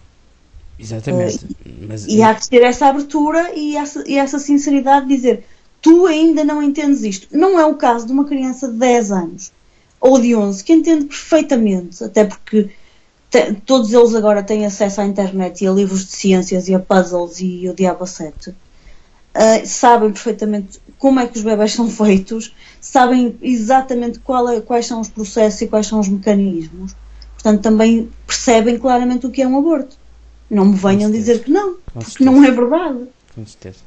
Exatamente. Uh, mas, e há que ter essa abertura e essa, e essa sinceridade de dizer: tu ainda não entendes isto. Não é o caso de uma criança de dez anos ou de onze, que entende perfeitamente, até porque te, todos eles agora têm acesso à internet e a livros de ciências e a puzzles e o diabo a sete. Uh, sabem perfeitamente como é que os bebés são feitos, sabem exatamente qual é, quais são os processos e quais são os mecanismos. Portanto, também percebem claramente o que é um aborto. Não me venham dizer que não, porque não é verdade. Com certeza.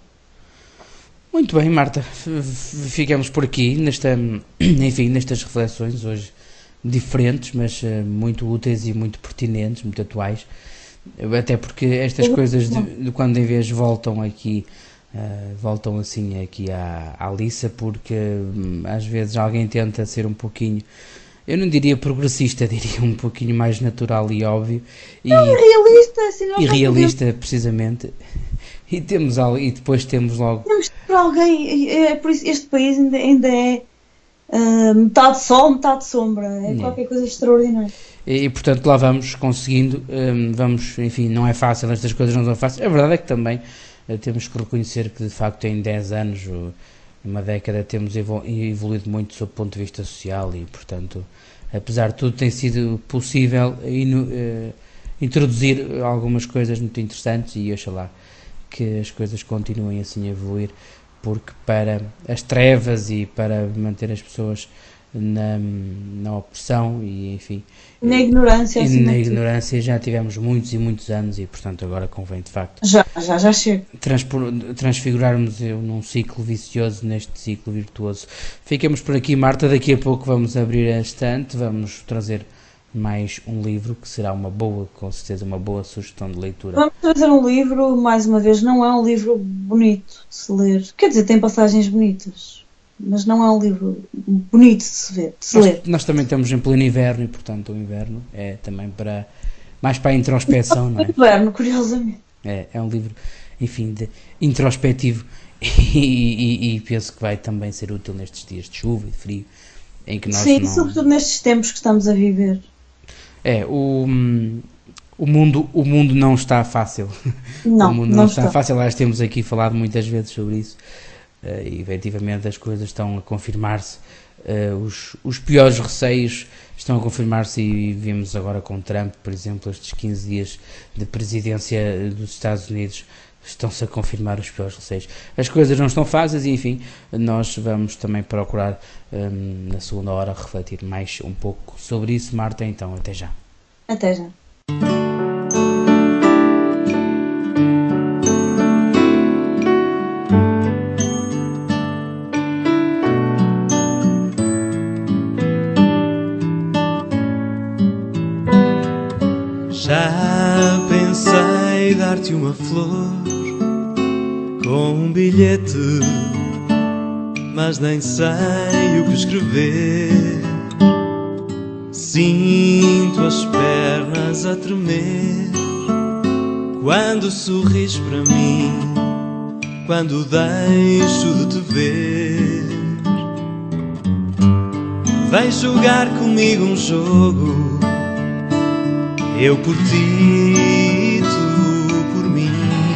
Muito bem, Marta, ficamos por aqui, nesta, enfim, nestas reflexões hoje diferentes, mas uh, muito úteis e muito pertinentes, muito atuais, até porque estas é coisas de, de quando em vez voltam aqui, uh, voltam assim aqui à, à liça, porque um, às vezes alguém tenta ser um pouquinho, eu não diria progressista, diria um pouquinho mais natural e óbvio. E, não, realista, assim, não e realista, precisamente. E, temos, e depois temos logo... Temos por alguém, é, por isso este país ainda, ainda é uh, metade sol, metade sombra, é, é qualquer coisa extraordinária. E, e portanto lá vamos conseguindo, um, vamos, enfim, não é fácil, estas coisas não são fáceis. A verdade é que também uh, temos que reconhecer que de facto em dez anos, ou uma década, temos evoluído muito sob o ponto de vista social e portanto, apesar de tudo, tem sido possível inu, uh, introduzir algumas coisas muito interessantes e oxalá que as coisas continuem assim a evoluir, porque para as trevas e para manter as pessoas na, na opressão e enfim na ignorância, e assim, na ignorância já tivemos muitos e muitos anos e portanto agora convém de facto já, já, já chega transfigurarmos num ciclo vicioso neste ciclo virtuoso. Ficamos por aqui, Marta, daqui a pouco vamos abrir a estante, vamos trazer mais um livro que será uma boa, com certeza uma boa sugestão de leitura. Vamos trazer um livro, mais uma vez, não é um livro bonito de se ler, quer dizer, tem passagens bonitas, mas não é um livro bonito de se ver, de se nós, ler. Nós também estamos em pleno inverno e portanto o inverno é também para, mais para a introspeção, não é? Inverno, curiosamente. É, é um livro, enfim, de introspectivo e, e, e penso que vai também ser útil nestes dias de chuva e de frio, em que nós Sim, não... sobretudo nestes tempos que estamos a viver. É, o, o, mundo, o mundo não está fácil. Não, o mundo não, não está. está fácil. Aliás, temos aqui falado muitas vezes sobre isso. Uh, e efetivamente as coisas estão a confirmar-se. Uh, os, os piores receios estão a confirmar-se e vimos agora com Trump, por exemplo, estes quinze dias de presidência dos Estados Unidos. Estão-se a confirmar os piores receios. As coisas não estão fáceis e, enfim, nós vamos também procurar, um, na segunda hora, refletir mais um pouco sobre isso. Marta, então, até já. Até já. Já pensei dar-te uma flor com um bilhete, mas nem sei o que escrever. Sinto as pernas a tremer quando sorris para mim, quando deixo de te ver. Vem jogar comigo um jogo, eu por ti e tu por mim.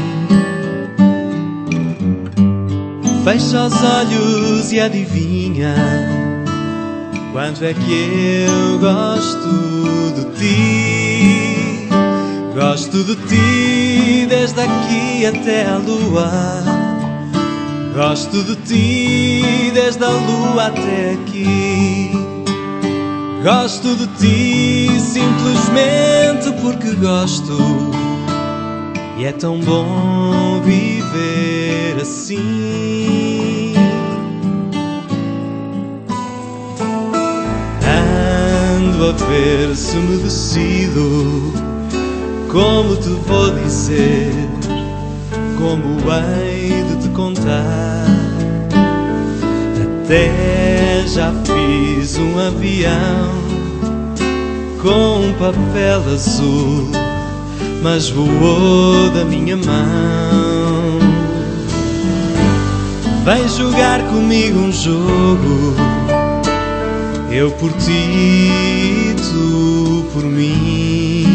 Fecha os olhos e adivinha quanto é que eu gosto de ti. Gosto de ti desde aqui até a lua. Gosto de ti desde a lua até aqui. Gosto de ti simplesmente porque gosto. e é tão bom viver assim. Ando a ver se me decido, como te vou dizer, como hei de te contar. Até já fiz um avião com um papel azul, mas voou da minha mão. Vem jogar comigo um jogo, eu por ti e tu por mim.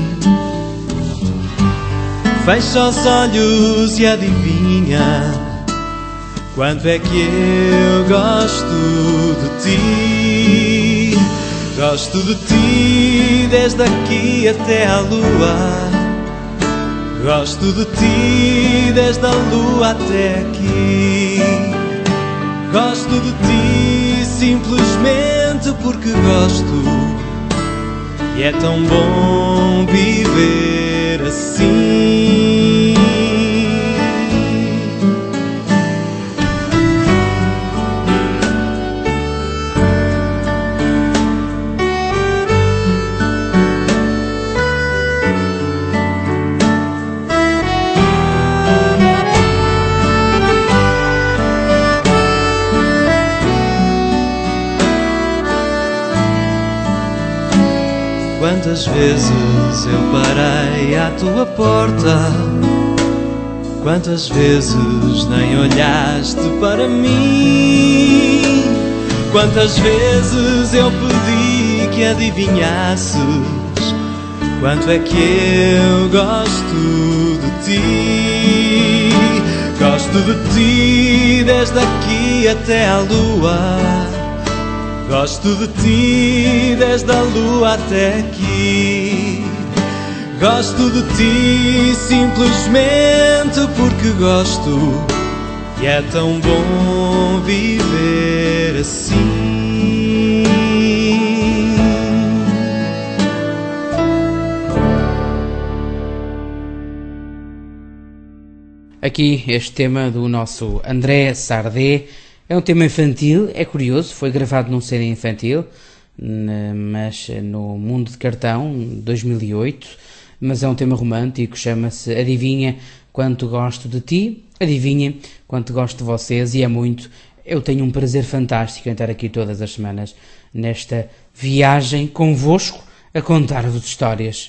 Fecha os olhos e adivinha quanto é que eu gosto de ti. Gosto de ti desde aqui até à lua. Gosto de ti desde a lua até aqui. Gosto de ti simplesmente porque gosto, e é tão bom viver assim. Quantas vezes eu parei à tua porta, quantas vezes nem olhaste para mim, quantas vezes eu pedi que adivinhasses quanto é que eu gosto de ti. Gosto de ti desde aqui até à lua. Gosto de ti desde a lua até aqui. Gosto de ti simplesmente porque gosto, e é tão bom viver assim. Aqui este tema do nosso André Sardé. É um tema infantil, é curioso, foi gravado num C D infantil, mas no Mundo de Cartão, dois mil e oito, mas é um tema romântico, chama-se Adivinha Quanto Gosto de Ti, adivinha quanto gosto de vocês, e é muito. Eu tenho um prazer fantástico em estar aqui todas as semanas, nesta viagem convosco, a contar-vos histórias.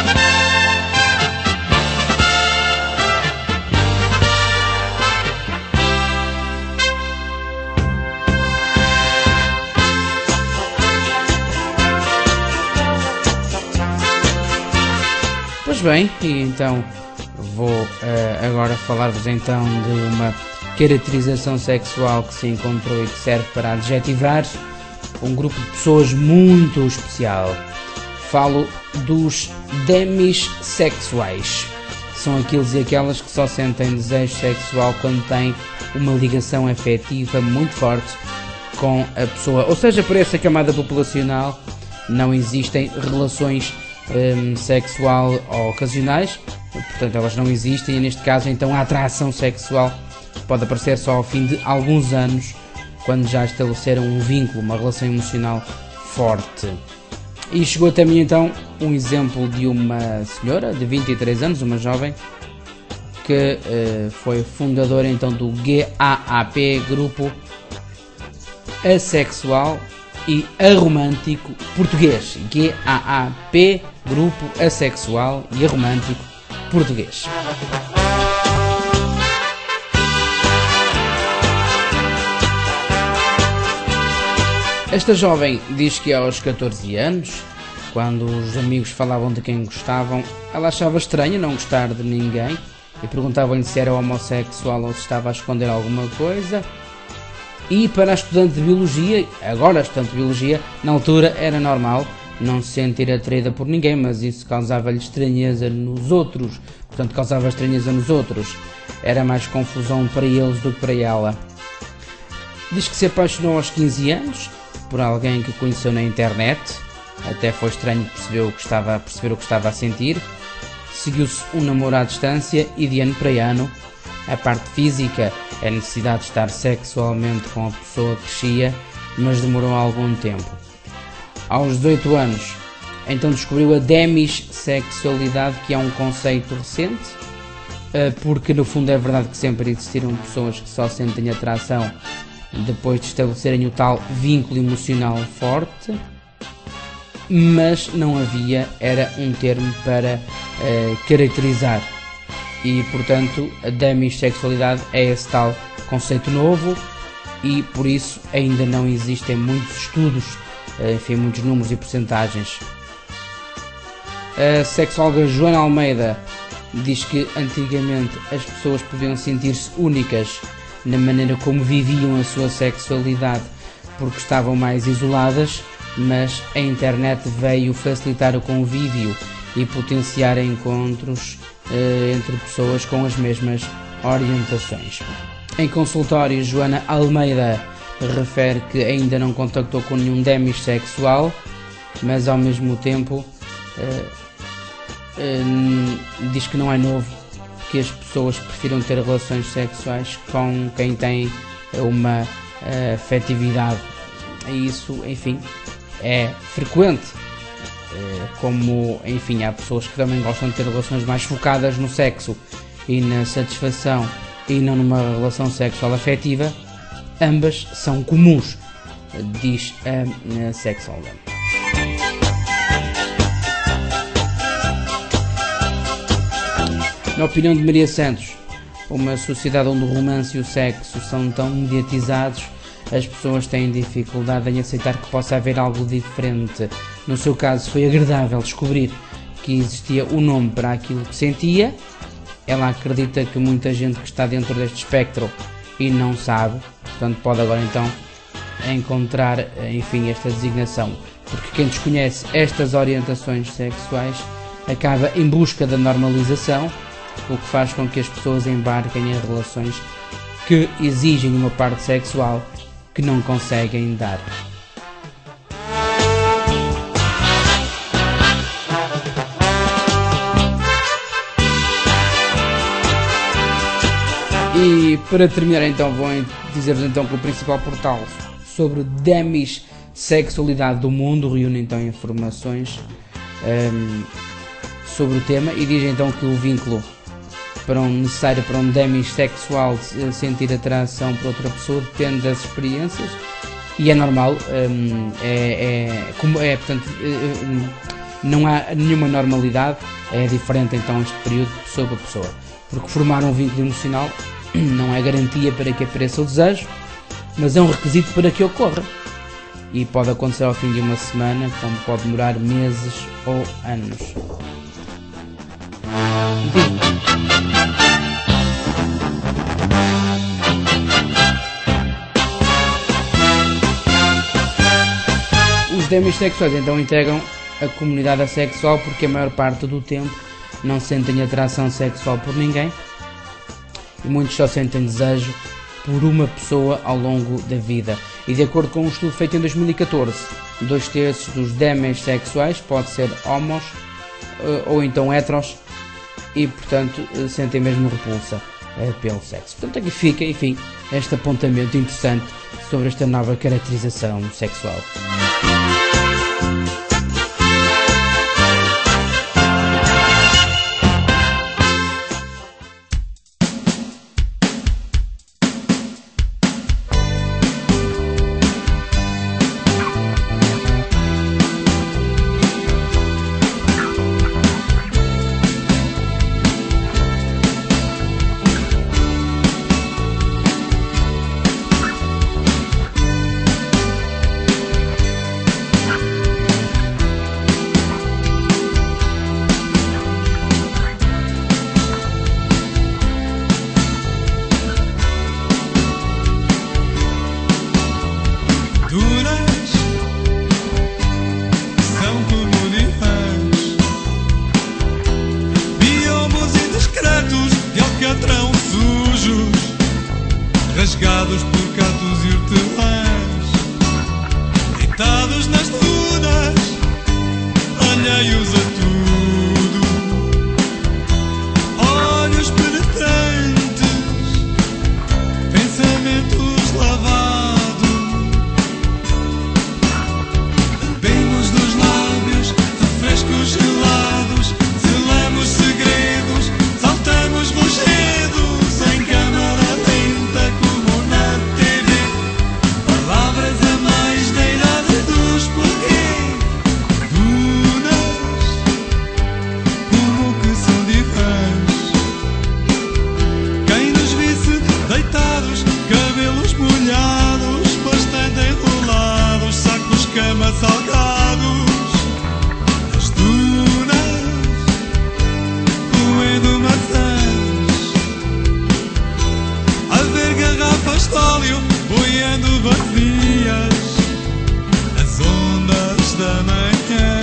Pois bem, e então vou uh, agora falar-vos então de uma caracterização sexual que se encontrou e que serve para adjetivar um grupo de pessoas muito especial. Falo dos demissexuais. São aqueles e aquelas que só sentem desejo sexual quando têm uma ligação afetiva muito forte com a pessoa. Ou seja, por essa camada populacional não existem relações Um, sexual ou ocasionais, portanto elas não existem, e neste caso então a atração sexual pode aparecer só ao fim de alguns anos, quando já estabeleceram um vínculo, uma relação emocional forte. E chegou até mim então um exemplo de uma senhora de vinte e três anos, uma jovem, que uh, foi fundadora então do G A A P, Grupo Assexual e Aromântico Português. G A A P, Grupo Assexual e Aromântico Português. Esta jovem diz que aos catorze anos, quando os amigos falavam de quem gostavam, ela achava estranho não gostar de ninguém e perguntavam-lhe se era homossexual ou se estava a esconder alguma coisa. E para a estudante de Biologia, agora estudante de Biologia, na altura era normal não se sentir atraída por ninguém, mas isso causava-lhe estranheza nos outros, portanto causava estranheza nos outros, era mais confusão para eles do que para ela. Diz que se apaixonou aos quinze anos por alguém que conheceu na internet, até foi estranho perceber o que estava, perceber o que estava a sentir. seguiu-se um namoro à distância e de ano para ano a parte física, a necessidade de estar sexualmente com a pessoa crescia, mas demorou algum tempo. Aos dezoito anos, então descobriu a demissexualidade, que é um conceito recente, porque no fundo é verdade que sempre existiram pessoas que só sentem atração depois de estabelecerem o tal vínculo emocional forte, mas não havia, era um termo para uh, caracterizar, e portanto a demissexualidade é esse tal conceito novo, e por isso ainda não existem muitos estudos, uh, enfim, muitos números e percentagens. A sexóloga Joana Almeida diz que antigamente as pessoas podiam sentir-se únicas na maneira como viviam a sua sexualidade porque estavam mais isoladas, mas a internet veio facilitar o convívio e potenciar encontros eh, entre pessoas com as mesmas orientações. Em consultório, Joana Almeida refere que ainda não contactou com nenhum demissexual, mas ao mesmo tempo eh, eh, diz que não é novo que as pessoas prefiram ter relações sexuais com quem tem uma uh, afetividade. E isso, enfim, é frequente. Uh, como, enfim, há pessoas que também gostam de ter relações mais focadas no sexo e na satisfação e não numa relação sexual afetiva. Ambas são comuns, diz a, a sexóloga. Na opinião de Maria Santos, uma sociedade onde o romance e o sexo são tão mediatizados, as pessoas têm dificuldade em aceitar que possa haver algo diferente. No seu caso, foi agradável descobrir que existia um nome para aquilo que sentia. Ela acredita que muita gente que está dentro deste espectro e não sabe, portanto pode agora então encontrar, enfim, esta designação, porque quem desconhece estas orientações sexuais acaba em busca da normalização, o que faz com que as pessoas embarquem em relações que exigem uma parte sexual que não conseguem dar. E para terminar então vou dizer-vos então que o principal portal sobre demissexualidade do mundo reúne então informações um, sobre o tema e diz então que o vínculo para um necessário para um demissexual sentir atração por outra pessoa depende das experiências e é normal, um, é, é, como é, portanto, um, não há nenhuma normalidade, é diferente então este período de pessoa para pessoa, porque formar um vínculo emocional não é garantia para que apareça o desejo, mas é um requisito para que ocorra e pode acontecer ao fim de uma semana, como pode demorar meses ou anos. Os demissexuais então integram a comunidade assexual porque a maior parte do tempo não sentem atração sexual por ninguém e muitos só sentem desejo por uma pessoa ao longo da vida. E de acordo com um estudo feito em dois mil e catorze, dois terços dos demissexuais pode ser homos ou então heteros e portanto sentem mesmo repulsa pelo sexo. Portanto aqui fica, enfim, este apontamento interessante sobre esta nova caracterização sexual. Rasgados por cantos e hortelãs, deitados nas dunas, alheios a tudo. salgados, nas dunas, moendo maçãs, a ver garrafas de óleo boiando vazias, as ondas da manhã.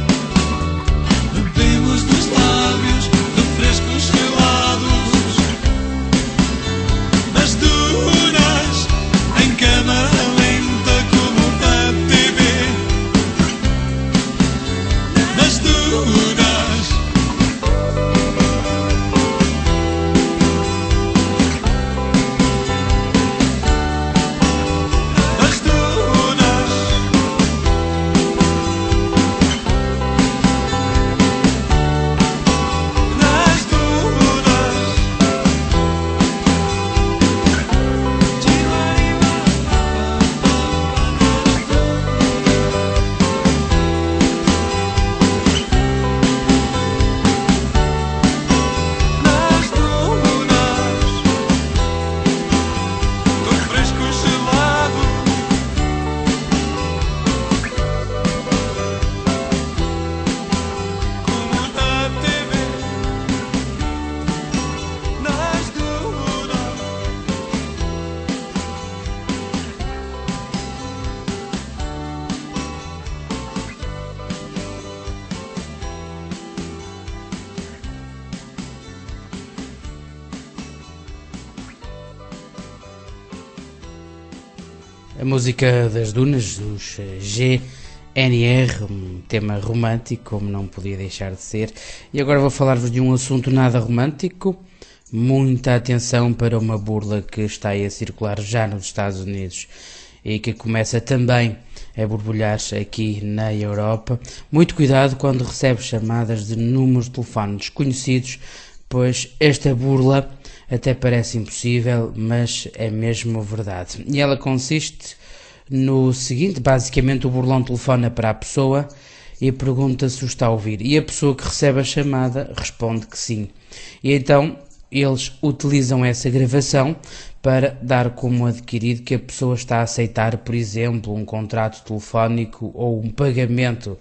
Bebemos dos lábios refrescos gelados, nas dunas, em câmara lenta como na T V. Nas dunas, nas dunas, nas dunas. Nas dunas, do fresco gelado, como na T V. Nas dunas. A música das dunas, dos G N R, um tema romântico, como não podia deixar de ser. E agora vou falar-vos de um assunto nada romântico. Muita atenção para uma burla que está aí a circular já nos Estados Unidos e que começa também a borbulhar aqui na Europa. Muito cuidado quando recebe chamadas de números de telefone desconhecidos, pois esta burla até parece impossível, mas é mesmo verdade. E ela consiste no seguinte: basicamente o burlão telefona para a pessoa e pergunta se o está a ouvir, e a pessoa que recebe a chamada responde que sim. E então eles utilizam essa gravação para dar como adquirido que a pessoa está a aceitar, por exemplo, um contrato telefónico ou um pagamento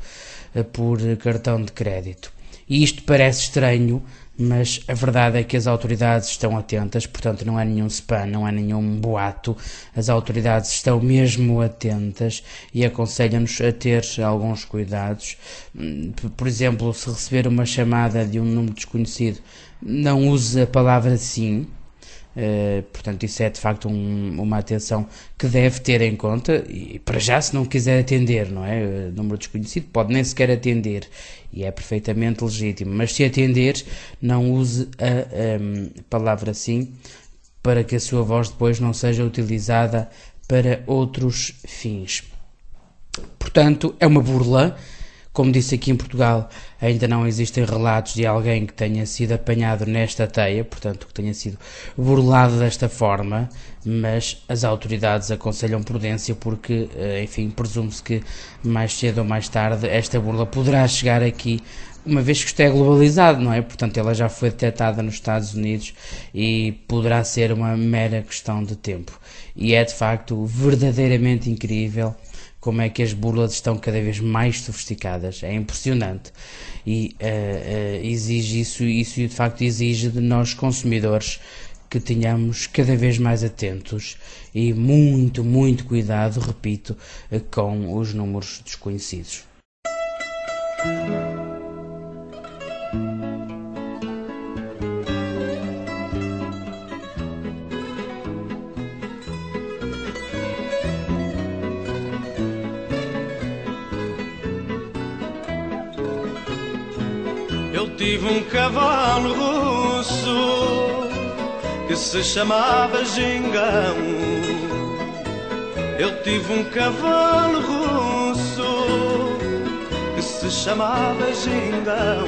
por cartão de crédito. E isto parece estranho, mas a verdade é que as autoridades estão atentas, portanto não é nenhum spam, não é nenhum boato. As autoridades estão mesmo atentas e aconselham-nos a ter alguns cuidados. Por exemplo, se receber uma chamada de um número desconhecido, não use a palavra sim. Uh, portanto, isso é de facto um, uma atenção que deve ter em conta, e para já, se não quiser atender, não é? Uh, número desconhecido, pode nem sequer atender e é perfeitamente legítimo, mas se atender, não use a um, palavra sim, para que a sua voz depois não seja utilizada para outros fins. Portanto, é uma burla. Como disse, aqui em Portugal ainda não existem relatos de alguém que tenha sido apanhado nesta teia, portanto que tenha sido burlado desta forma, mas as autoridades aconselham prudência porque, enfim, presume-se que mais cedo ou mais tarde esta burla poderá chegar aqui, uma vez que isto é globalizado, não é? Portanto, ela já foi detectada nos Estados Unidos e poderá ser uma mera questão de tempo. E é de facto verdadeiramente incrível como é que as burlas estão cada vez mais sofisticadas. É impressionante e uh, uh, exige isso, isso de facto exige de nós consumidores que tenhamos cada vez mais atentos e muito, muito cuidado, repito, uh, com os números desconhecidos. Eu tive um cavalo russo que se chamava Gingão. Eu tive um cavalo russo que se chamava Gingão.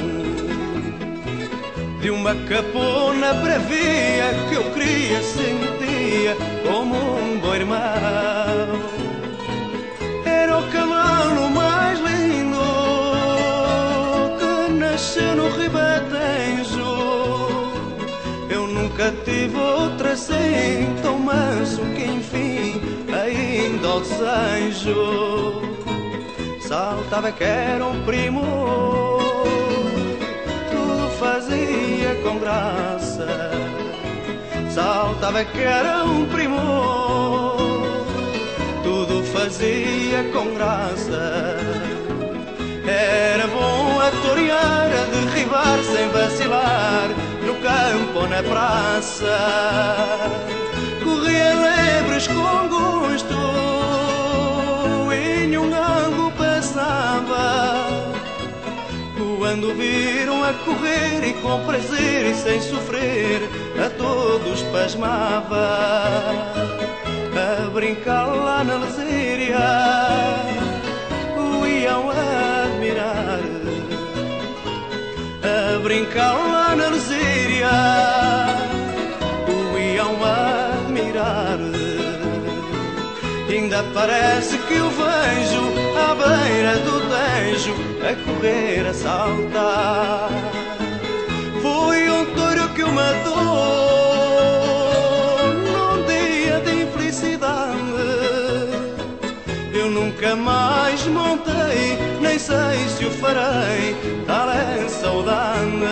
De uma capona bravia que eu queria, sentia como um bom irmão. Era o cavalo mais lindo que nasceu no Ribatejo. Eu nunca tive outra assim tão manso que enfim ainda o desejo. saltava que era um primor, tudo fazia com graça, saltava que era um primor, tudo fazia com graça. Era bom a torear, a derribar sem vacilar, no campo ou na praça. Corria lebres com gosto e nenhum galo passava. Quando viram a correr e com prazer e sem sofrer, a todos pasmava. A brincar lá na lesíria o iam admirar, a brincar lá na lesíria o iam admirar. Ainda parece que o vejo à beira do Tejo a correr, a saltar. Foi um touro que o matou num dia de infelicidade. Eu nunca mais montei, nem sei se o farei, tal é saudade.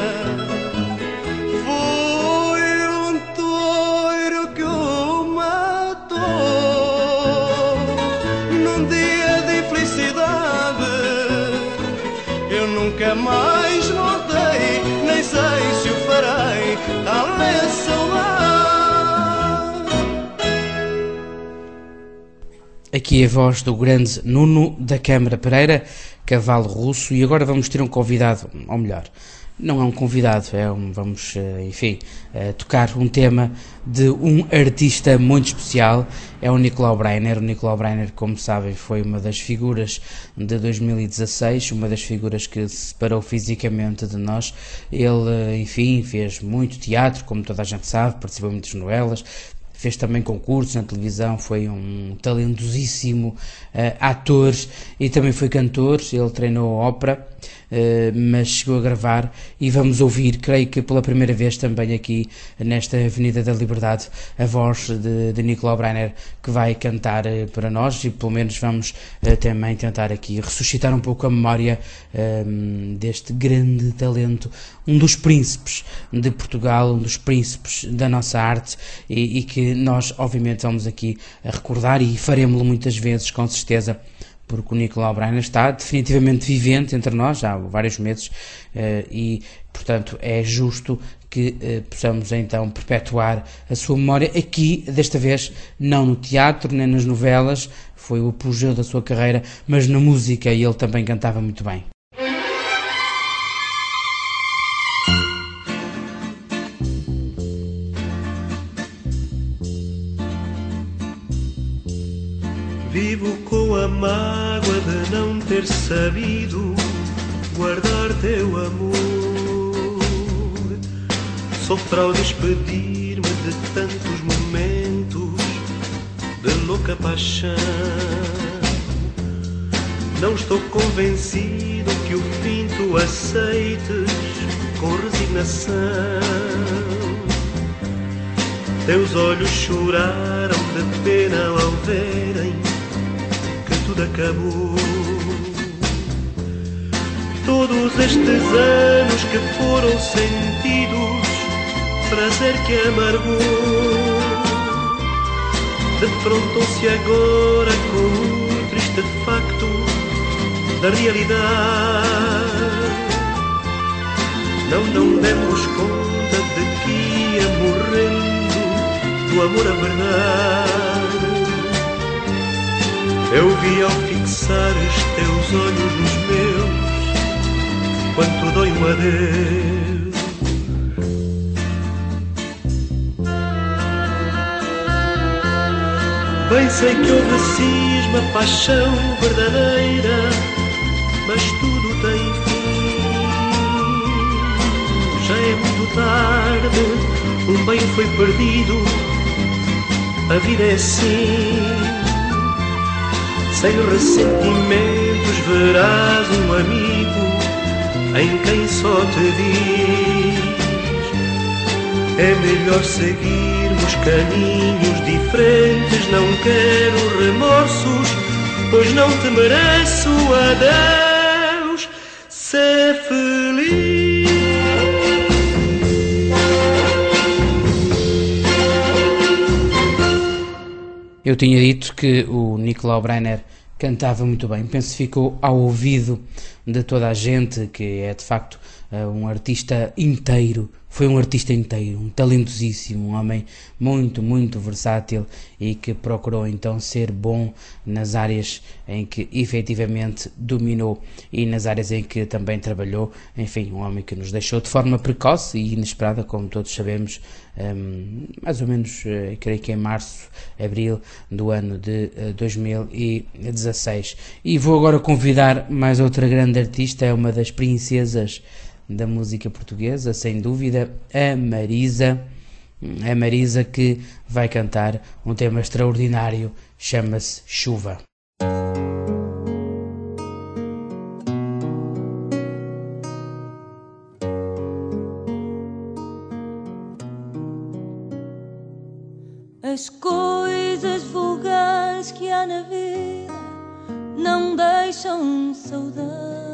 Foi um touro que o matou num dia de infelicidade. Eu nunca mais montei, nem sei se o farei, tal é saudade. Aqui a voz do grande Nuno da Câmara Pereira, cavalo russo, e agora vamos ter um convidado, ou melhor, não é um convidado, é um, vamos, enfim, tocar um tema de um artista muito especial, é o Nicolau Breiner. O Nicolau Breiner, como sabem, foi uma das figuras de dois mil e dezasseis, uma das figuras que se separou fisicamente de nós. Ele, enfim, fez muito teatro, como toda a gente sabe, participou em muitas novelas, fez também concursos na televisão, foi um talentosíssimo uh, ator e também foi cantor. Ele treinou ópera, uh, mas chegou a gravar, e vamos ouvir, creio que pela primeira vez também aqui nesta Avenida da Liberdade, a voz de, de Nicolau Breiner, que vai cantar uh, para nós, e pelo menos vamos uh, também tentar aqui ressuscitar um pouco a memória uh, deste grande talento, um dos príncipes de Portugal, um dos príncipes da nossa arte, e, e que nós obviamente vamos aqui a recordar, e faremos-lo muitas vezes, com certeza, porque o Nicolau Breiner está definitivamente vivente entre nós já há vários meses, e portanto é justo que possamos então perpetuar a sua memória aqui, desta vez não no teatro nem nas novelas, foi o apogeu da sua carreira, mas na música, e ele também cantava muito bem. Vivo com a mágoa de não ter sabido guardar teu amor. Sofro ao despedir-me de tantos momentos de louca paixão. Não estou convencido que o fim tu aceites com resignação. Teus olhos choraram de pena ao verem tudo acabou. Todos estes anos que foram sentidos, prazer que amargou, defrontou-se agora com o triste facto da realidade. Não, não demos conta de que ia morrendo do amor à verdade. Eu vi ao fixar os teus olhos nos meus, quanto dói um adeus. Bem sei que houve cisma, paixão verdadeira, mas tudo tem fim. Já é muito tarde, um bem foi perdido, a vida é assim. Sem ressentimentos verás um amigo em quem só te diz: é melhor seguirmos caminhos diferentes, não quero remorsos, pois não te mereço. Adeus, ser feliz. Eu tinha dito que o Nicolau Breiner cantava muito bem, penso que ficou ao ouvido de toda a gente, que é de facto um artista inteiro, foi um artista inteiro, um talentosíssimo, um homem muito, muito versátil e que procurou então ser bom nas áreas em que efetivamente dominou e nas áreas em que também trabalhou. Enfim, um homem que nos deixou de forma precoce e inesperada, como todos sabemos, um, mais ou menos, uh, creio que em março, abril do ano de uh, dois mil e dezasseis. E vou agora convidar mais outra grande artista, é uma das princesas da música portuguesa, sem dúvida, a Marisa. A Marisa que vai cantar um tema extraordinário, chama-se Chuva. As coisas vulgares que há na vida não deixam saudade.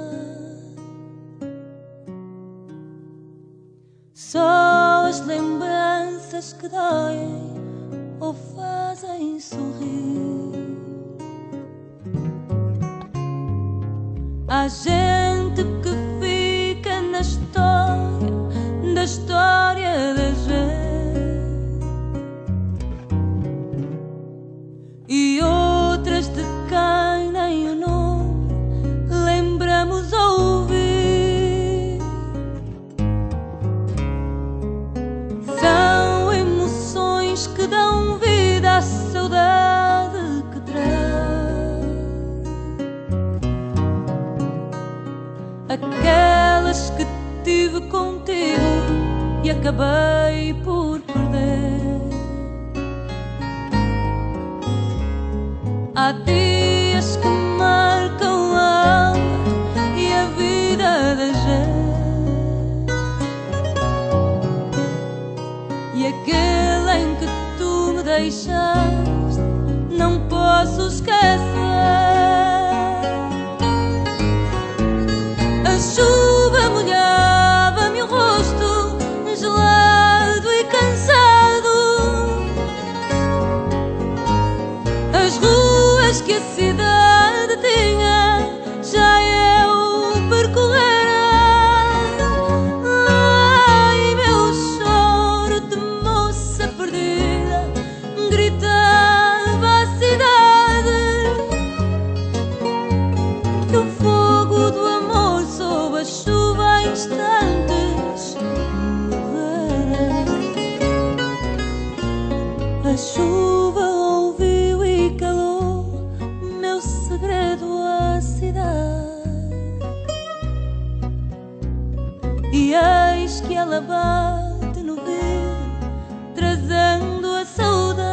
Só as lembranças que doem ou fazem sorrir. Há gente que fica na história, da história da gente, e outras de quem nem o nome lembramos ouvir. Que dão vida à saudade que traz, aquelas que tive contigo e acabei por perder. Há dias que marcam a alma e a vida da gente, e aquele em que deixaste, não posso esquecer. A chuva molhava-me o rosto, gelado e cansado. As ruas que a cidade tinha, já eu percorrera. Ai, meu choro de moça perdida, gritava a cidade, que o fogo do amor sob a chuva em instantes morrera. A chuva ouviu e calou meu segredo à cidade, e eis que ela bate no vidro, trazendo a saudade.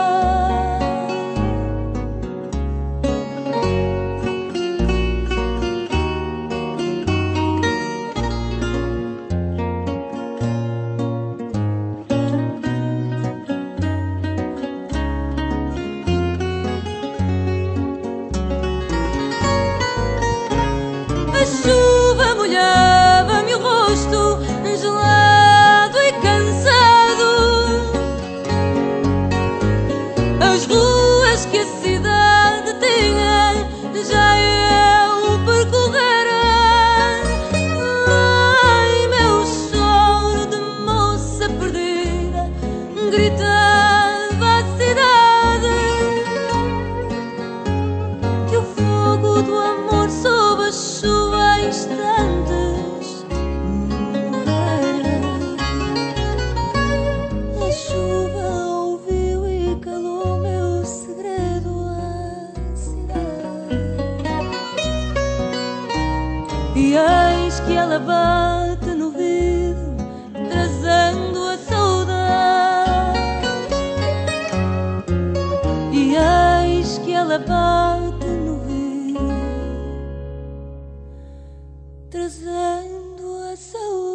A chuva molhava-me o rosto, gelado e cansado. As ruas que a cidade tinha, já eu percorrera. Ai, meu choro de moça perdida, gritava a cidade, que o fogo do amor sob a chuva em instantes morrera. A chuva ouviu e calou meu segredo à cidade, e eis que ela bate no vidro, trazendo a saudade. E eis que ela bate no vidro, trazendo a saudade.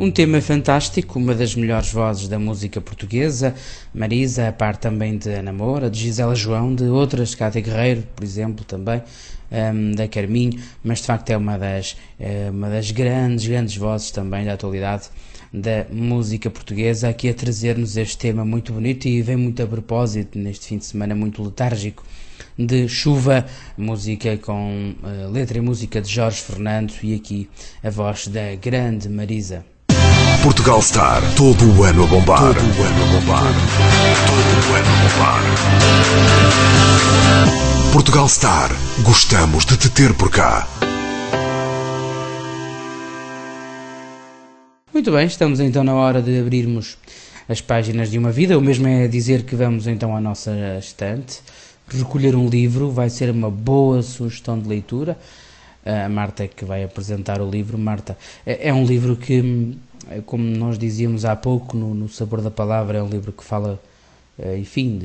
Um tema fantástico, uma das melhores vozes da música portuguesa, Marisa, a par também de Ana Moura, de Gisela João, de outras, Cátia Guerreiro, por exemplo, também, um, da Carminho, mas de facto é uma das, é uma das grandes, grandes vozes também da atualidade da música portuguesa, aqui a trazer-nos este tema muito bonito e vem muito a propósito neste fim de semana muito letárgico de chuva, música com uh, letra e música de Jorge Fernando e aqui a voz da grande Marisa. Portugal Star, todo o ano a bombar. Todo o ano a bombar. Todo o ano a bombar. Portugal Star, gostamos de te ter por cá. Muito bem, estamos então na hora de abrirmos as páginas de uma vida. O mesmo é dizer que vamos então à nossa estante, recolher um livro, vai ser uma boa sugestão de leitura. A Marta é que vai apresentar o livro. Marta, é um livro que, como nós dizíamos há pouco no, no Sabor da Palavra, é um livro que fala, enfim,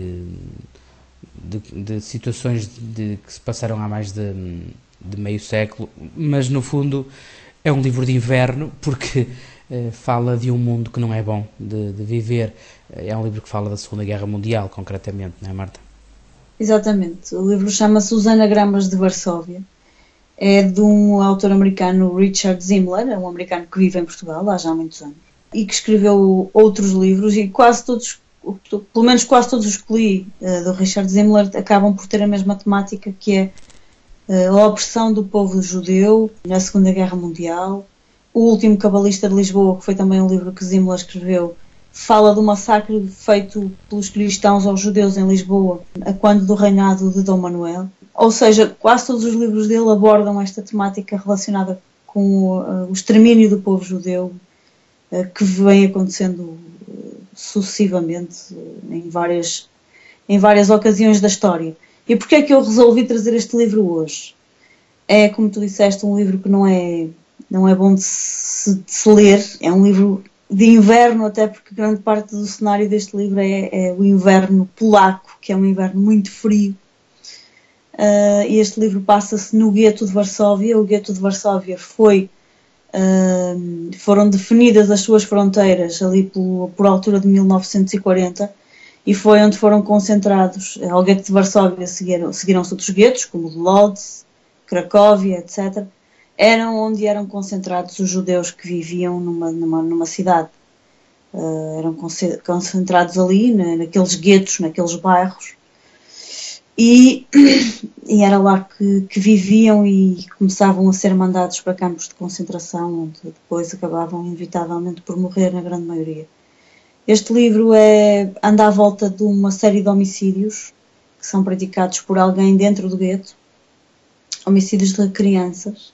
de, de, de situações de, que se passaram há mais de, de meio século, mas no fundo é um livro de inverno porque eh, fala de um mundo que não é bom de, de viver. É um livro que fala da Segunda Guerra Mundial, concretamente, não é, Marta? Exatamente. O livro chama-se Os Anagramas de Varsóvia. É de um autor americano, Richard Zimmler, é um americano que vive em Portugal há já muitos anos, e que escreveu outros livros, e quase todos, pelo menos quase todos os que li uh, do Richard Zimmler, acabam por ter a mesma temática, que é uh, a opressão do povo judeu na Segunda Guerra Mundial. O Último Cabalista de Lisboa, que foi também um livro que Zimmler escreveu, fala do massacre feito pelos cristãos aos judeus em Lisboa, a quando do reinado de Dom Manuel. Ou seja, quase todos os livros dele abordam esta temática relacionada com uh, o extermínio do povo judeu, uh, que vem acontecendo uh, sucessivamente uh, em, várias, em várias ocasiões da história. E porquê é que eu resolvi trazer este livro hoje? É, como tu disseste, um livro que não é, não é bom de se, de se ler, é um livro de inverno, até porque grande parte do cenário deste livro é, é o inverno polaco, que é um inverno muito frio. Uh, este livro passa-se no gueto de Varsóvia. O gueto de Varsóvia foi, uh, foram definidas as suas fronteiras ali por, por altura de mil novecentos e quarenta, e foi onde foram concentrados. Ao gueto de Varsóvia seguiram, seguiram-se outros guetos, como o de Lodz, Cracóvia, etcétera. Eram onde eram concentrados os judeus que viviam numa, numa, numa cidade. Uh, eram concentrados ali, na, naqueles guetos, naqueles bairros. E, e era lá que, que viviam e começavam a ser mandados para campos de concentração, onde depois acabavam inevitavelmente por morrer, na grande maioria. Este livro é, anda à volta de uma série de homicídios que são praticados por alguém dentro do gueto, homicídios de crianças.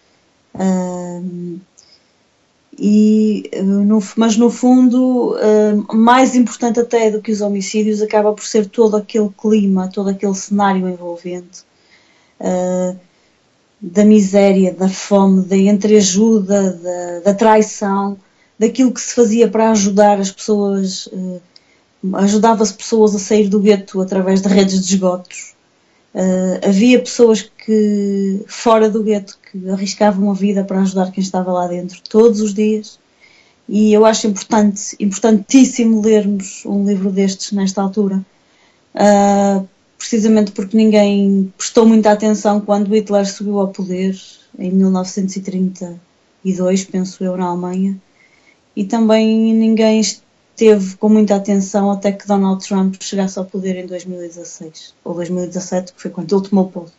Um, e, no, mas no fundo, um, mais importante até do que os homicídios, acaba por ser todo aquele clima, todo aquele cenário envolvente, uh, da miséria, da fome, da entreajuda, da, da traição, daquilo que se fazia para ajudar as pessoas, uh, ajudava-se pessoas a sair do gueto através de redes de esgotos. Uh, havia pessoas que, fora do gueto, que arriscavam a vida para ajudar quem estava lá dentro todos os dias, e eu acho importante, importantíssimo lermos um livro destes nesta altura, uh, precisamente porque ninguém prestou muita atenção quando Hitler subiu ao poder em mil novecentos e trinta e dois, penso eu, na Alemanha, e também ninguém teve com muita atenção até que Donald Trump chegasse ao poder em dois mil e dezasseis, ou dois mil e dezassete, que foi quando ele tomou posse.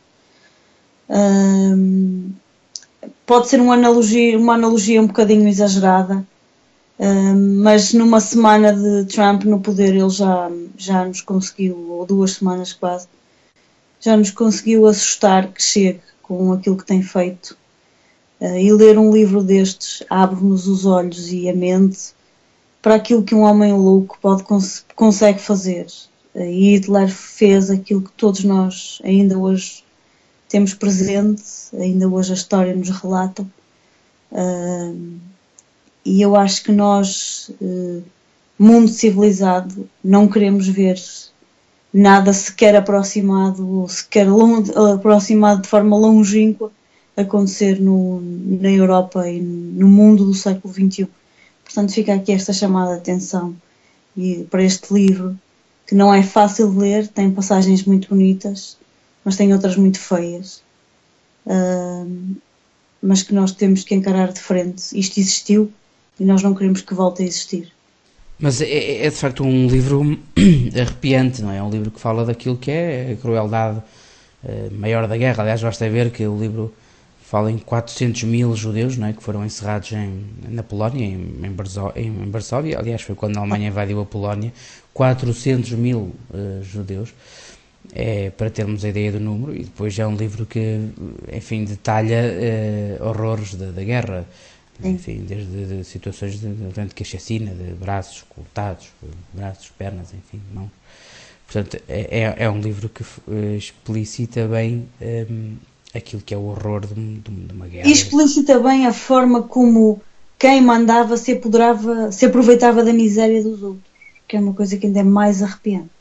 Um, pode ser uma analogia, uma analogia um bocadinho exagerada, um, mas numa semana de Trump no poder ele já, já nos conseguiu, ou duas semanas quase, já nos conseguiu assustar que chegue com aquilo que tem feito. Uh, e ler um livro destes abre-nos os olhos e a mente para aquilo que um homem louco pode, cons- consegue fazer. E Hitler fez aquilo que todos nós ainda hoje temos presente, ainda hoje a história nos relata. Uh, e eu acho que nós, uh, mundo civilizado, não queremos ver nada sequer aproximado, ou sequer long- aproximado de forma longínqua acontecer no, na Europa e no mundo do século vinte e um. Portanto, fica aqui esta chamada de atenção e para este livro, que não é fácil de ler, tem passagens muito bonitas, mas tem outras muito feias, uh, mas que nós temos que encarar de frente. Isto existiu e nós não queremos que volte a existir. Mas é, é de facto um livro arrepiante, não é? É um livro que fala daquilo que é a crueldade uh, maior da guerra. Aliás, basta ver que o livro fala em quatrocentos mil judeus, não é? Que foram encerrados em, na Polónia, em, em, Barzo, em, em Varsóvia. Aliás, foi quando a Alemanha invadiu a Polónia. quatrocentos mil uh, judeus, é, para termos a ideia do número. E depois é um livro que, enfim, detalha uh, horrores da, da guerra. Enfim, desde de situações de, de, de cachaçina, de braços cortados, braços, pernas, enfim, mãos. Portanto, é, é um livro que uh, explicita bem um, aquilo que é o horror de, de, de uma guerra. E explicita bem a forma como quem mandava se apoderava, se aproveitava da miséria dos outros, que é uma coisa que ainda é mais arrepiante.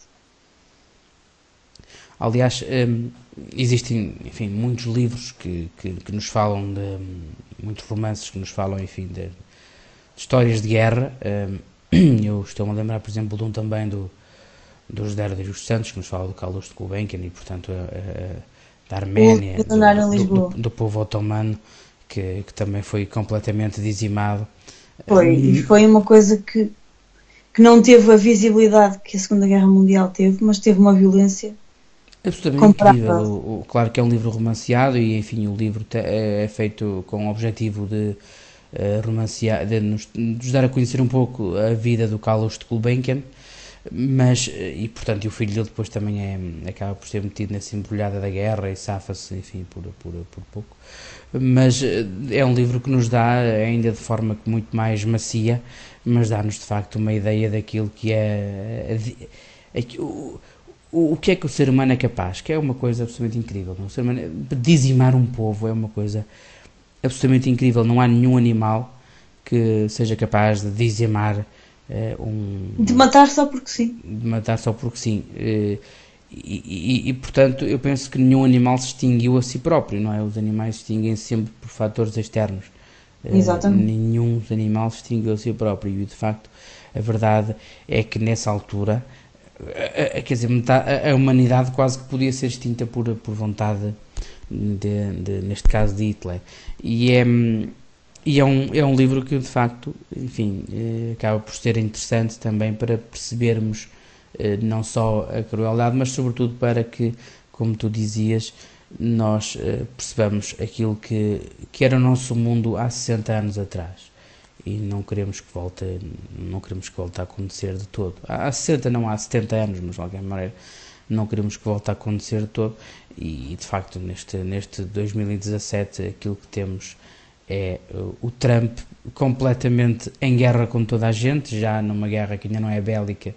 Aliás, um, existem, enfim, muitos livros que, que, que nos falam de... muitos romances que nos falam, enfim, de, de histórias de guerra. Um, eu estou-me a lembrar, por exemplo, de um também do, do José Herder dos Santos, que nos fala do Carlos de Gulbenkian e, portanto, a, a, da Arménia, do, do, do, do povo otomano, que, que também foi completamente dizimado. Foi, um, e foi uma coisa que, que não teve a visibilidade que a Segunda Guerra Mundial teve, mas teve uma violência absolutamente incrível. O, o, claro que é um livro romanceado e, enfim, o livro te, é feito com o objetivo de, uh, romancear, de nos, de nos dar a conhecer um pouco a vida do Carlos de Gulbenkian, mas, e portanto, e o filho dele depois também é, acaba por ser metido nessa embrulhada da guerra e safa-se, enfim, por, por, por pouco. Mas é um livro que nos dá, ainda de forma muito mais macia, mas dá-nos de facto uma ideia daquilo que é... é, é o, O, o que é que o ser humano é capaz, que é uma coisa absolutamente incrível. Não? O ser humano, dizimar um povo é uma coisa absolutamente incrível. Não há nenhum animal que seja capaz de dizimar uh, um... De matar só porque sim. De matar só porque sim. Uh, e, e, e, portanto, eu penso que nenhum animal se extinguiu a si próprio, não é? Os animais se extinguem sempre por fatores externos. Uh, Exatamente. Nenhum animal se extinguiu a si próprio. E, de facto, a verdade é que nessa altura... quer dizer, a humanidade quase que podia ser extinta por, por vontade, de, de, neste caso, de Hitler. E, é, e é, um, é um livro que, de facto, enfim, acaba por ser interessante também para percebermos não só a crueldade, mas sobretudo para que, como tu dizias, nós percebamos aquilo que, que era o nosso mundo há sessenta anos atrás. E não queremos que volte, não queremos que volte a acontecer de todo. Há sessenta, não há setenta anos, mas de qualquer maneira não queremos que volte a acontecer de todo. E de facto neste, neste dois mil e dezassete aquilo que temos é o Trump completamente em guerra com toda a gente, já numa guerra que ainda não é bélica,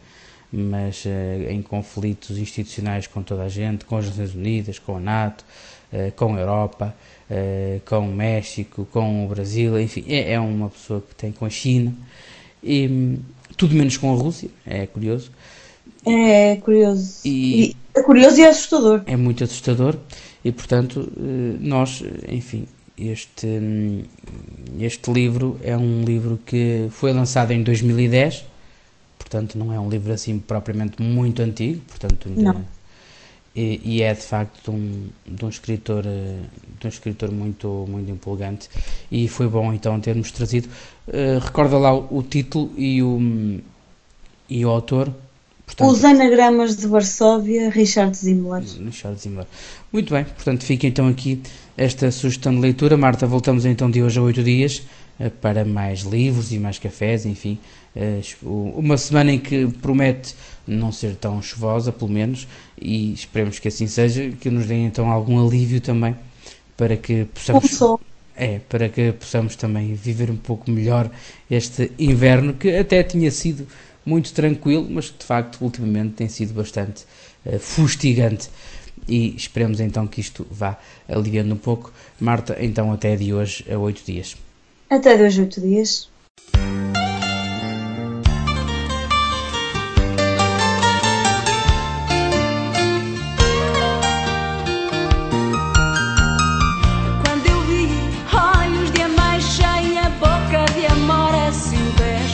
mas uh, em conflitos institucionais com toda a gente, com as Nações Unidas, com a NATO, uh, com a Europa, uh, com o México, com o Brasil, enfim, é, é uma pessoa que tem com a China, e um, tudo menos com a Rússia, é curioso. É curioso, e, e é curioso e é assustador. É muito assustador, e portanto, uh, nós, enfim, este, um, este livro é um livro que foi lançado em dois mil e dez, portanto não é um livro assim propriamente muito antigo, portanto não. E, e é de facto de um, de um escritor de um escritor muito, muito empolgante, e foi bom então termos trazido. Uh, recorda lá o, o título e o, e o autor. Portanto, Os Anagramas de Varsóvia, Richard Zimmler. Richard Zimmler. Muito bem, portanto fica então aqui esta sugestão de leitura. Marta, voltamos então de hoje a oito dias para mais livros e mais cafés, enfim, uma semana em que promete não ser tão chuvosa, pelo menos, e esperemos que assim seja, que nos dê então algum alívio também, para que possamos, é, para que possamos também viver um pouco melhor este inverno, que até tinha sido muito tranquilo, mas que de facto ultimamente tem sido bastante uh, fustigante, e esperemos então que isto vá aliviando um pouco. Marta, então até de hoje a oito dias. Até de hoje a oito dias. Quando eu vi olhos de ameixa e a boca de amora silvestre,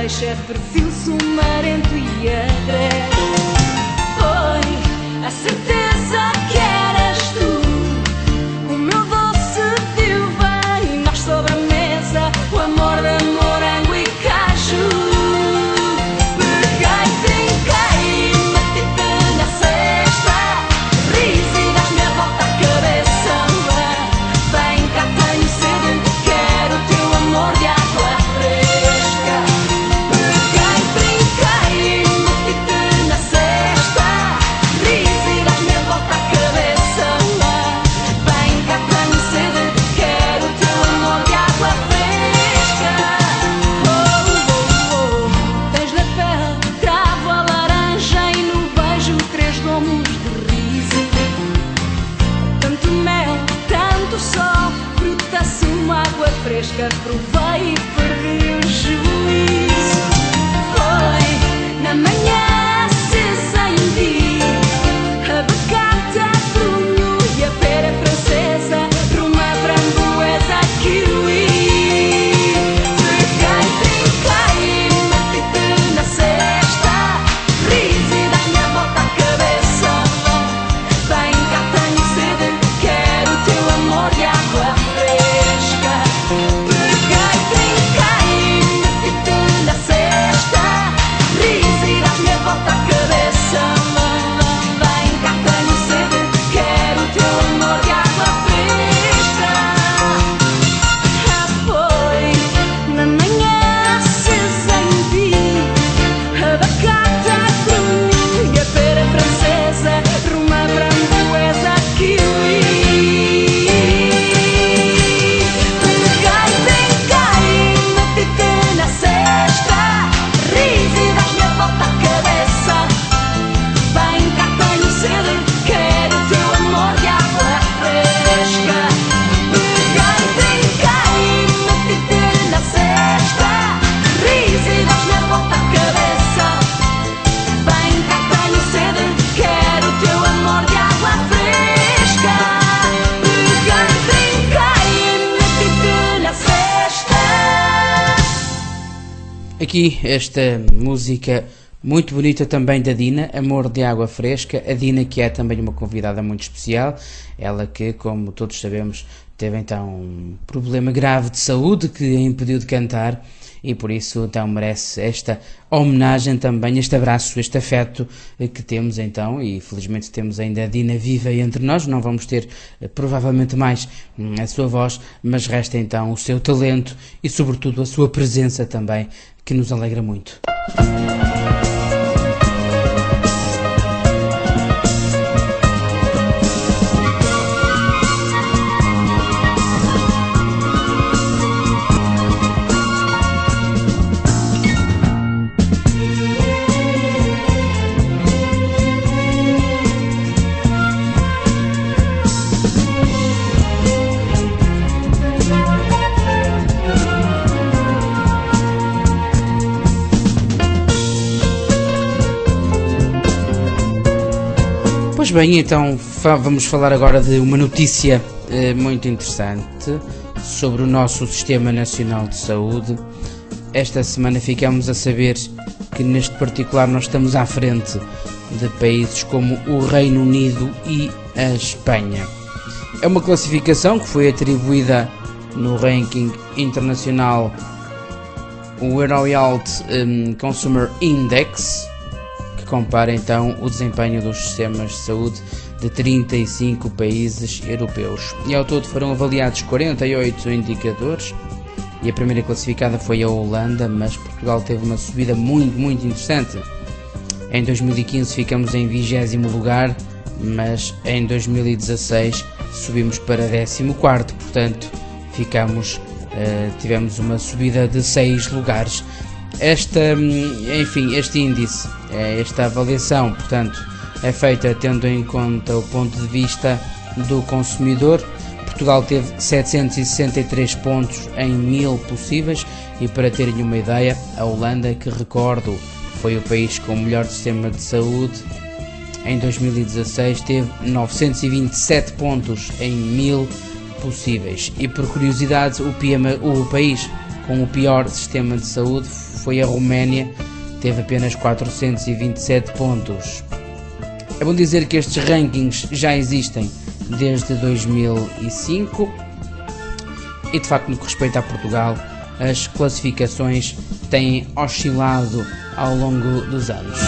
peixe é perfil sumarento e agreste. Foi a certeza que eras tu, o meu doce viu bem, nós sobre a mesa, o amor de morango e caju. Peguei, trinquei, meti-te na cesta, ris e das-me a volta à cabeça. Vem cá, tenho sede, quero o teu amor de água fresca. Peguei, trinquei, meti-te na cesta, ris e das-me a volta à cabeça. Vem cá, tenho sede, quero o teu amor de água fresca. Oh, oh, oh. Tens na pele cravo a laranja e no beijo três domos de riso. Tanto mel, tanto sol, fruta-se uma água fresca. Provei e perdi o juízo. Foi na manhã acesa em ti, abacate, prunho e a pera francesa, romã, framboesa, kiwi. Peguei, trinquei, meti-te na cesta, ris e das-me a volta à cabeça. Vem cá, tenho sede, quero o teu amor de água fresca. Peguei, trinquei, meti-te na cesta, ris e das-me a volta à cabeça. Vem cá, tenho sede, quero o teu amor de água fresca. Ah, foi na manhã acesa em ti, abacate, prunho e a pera francesa, romã, framboesa, kiwi. Peguei, trinquei, meti-te na cesta, ris e das-me a volta à cabeça. Vem cá, tenho sede, quero o teu amor de água fresca. Peguei, trinquei, meti-te na cesta, ris e das-me a volta à cabeça. Vem cá, tenho sede, quero o teu amor de água fresca. Peguei, trinquei, meti-te na cesta. Aqui esta música muito bonita também da Dina, Amor de Água Fresca. A Dina, que é também uma convidada muito especial, ela que, como todos sabemos, teve então um problema grave de saúde que a impediu de cantar e por isso então merece esta homenagem também, este abraço, este afeto que temos então, e felizmente temos ainda a Dina viva entre nós. Não vamos ter provavelmente mais a sua voz, mas resta então o seu talento e sobretudo a sua presença também, que nos alegra muito. Pois bem, então vamos falar agora de uma notícia eh, muito interessante sobre o nosso Sistema Nacional de Saúde. Esta semana ficamos a saber que neste particular nós estamos à frente de países como o Reino Unido e a Espanha. É uma classificação que foi atribuída no ranking internacional, o Royal um, Consumer Index, compara então o desempenho dos sistemas de saúde de trinta e cinco países europeus. E ao todo foram avaliados quarenta e oito indicadores e a primeira classificada foi a Holanda, mas Portugal teve uma subida muito, muito interessante. Em dois mil e quinze ficamos em vigésimo lugar, mas em dois mil e dezasseis subimos para décimo quarto, portanto ficamos, uh, tivemos uma subida de seis lugares. Esta, enfim, este índice, esta avaliação, portanto, é feita tendo em conta o ponto de vista do consumidor. Portugal teve setecentos e sessenta e três pontos em mil possíveis e, para terem uma ideia, a Holanda, que recordo foi o país com o melhor sistema de saúde, em dois mil e dezasseis teve novecentos e vinte e sete pontos em mil possíveis. E por curiosidade, o, P M, o país com o pior sistema de saúde foi a Roménia, teve apenas quatrocentos e vinte e sete pontos. É bom dizer que estes rankings já existem desde dois mil e cinco e de facto no que respeita a Portugal, as classificações têm oscilado ao longo dos anos.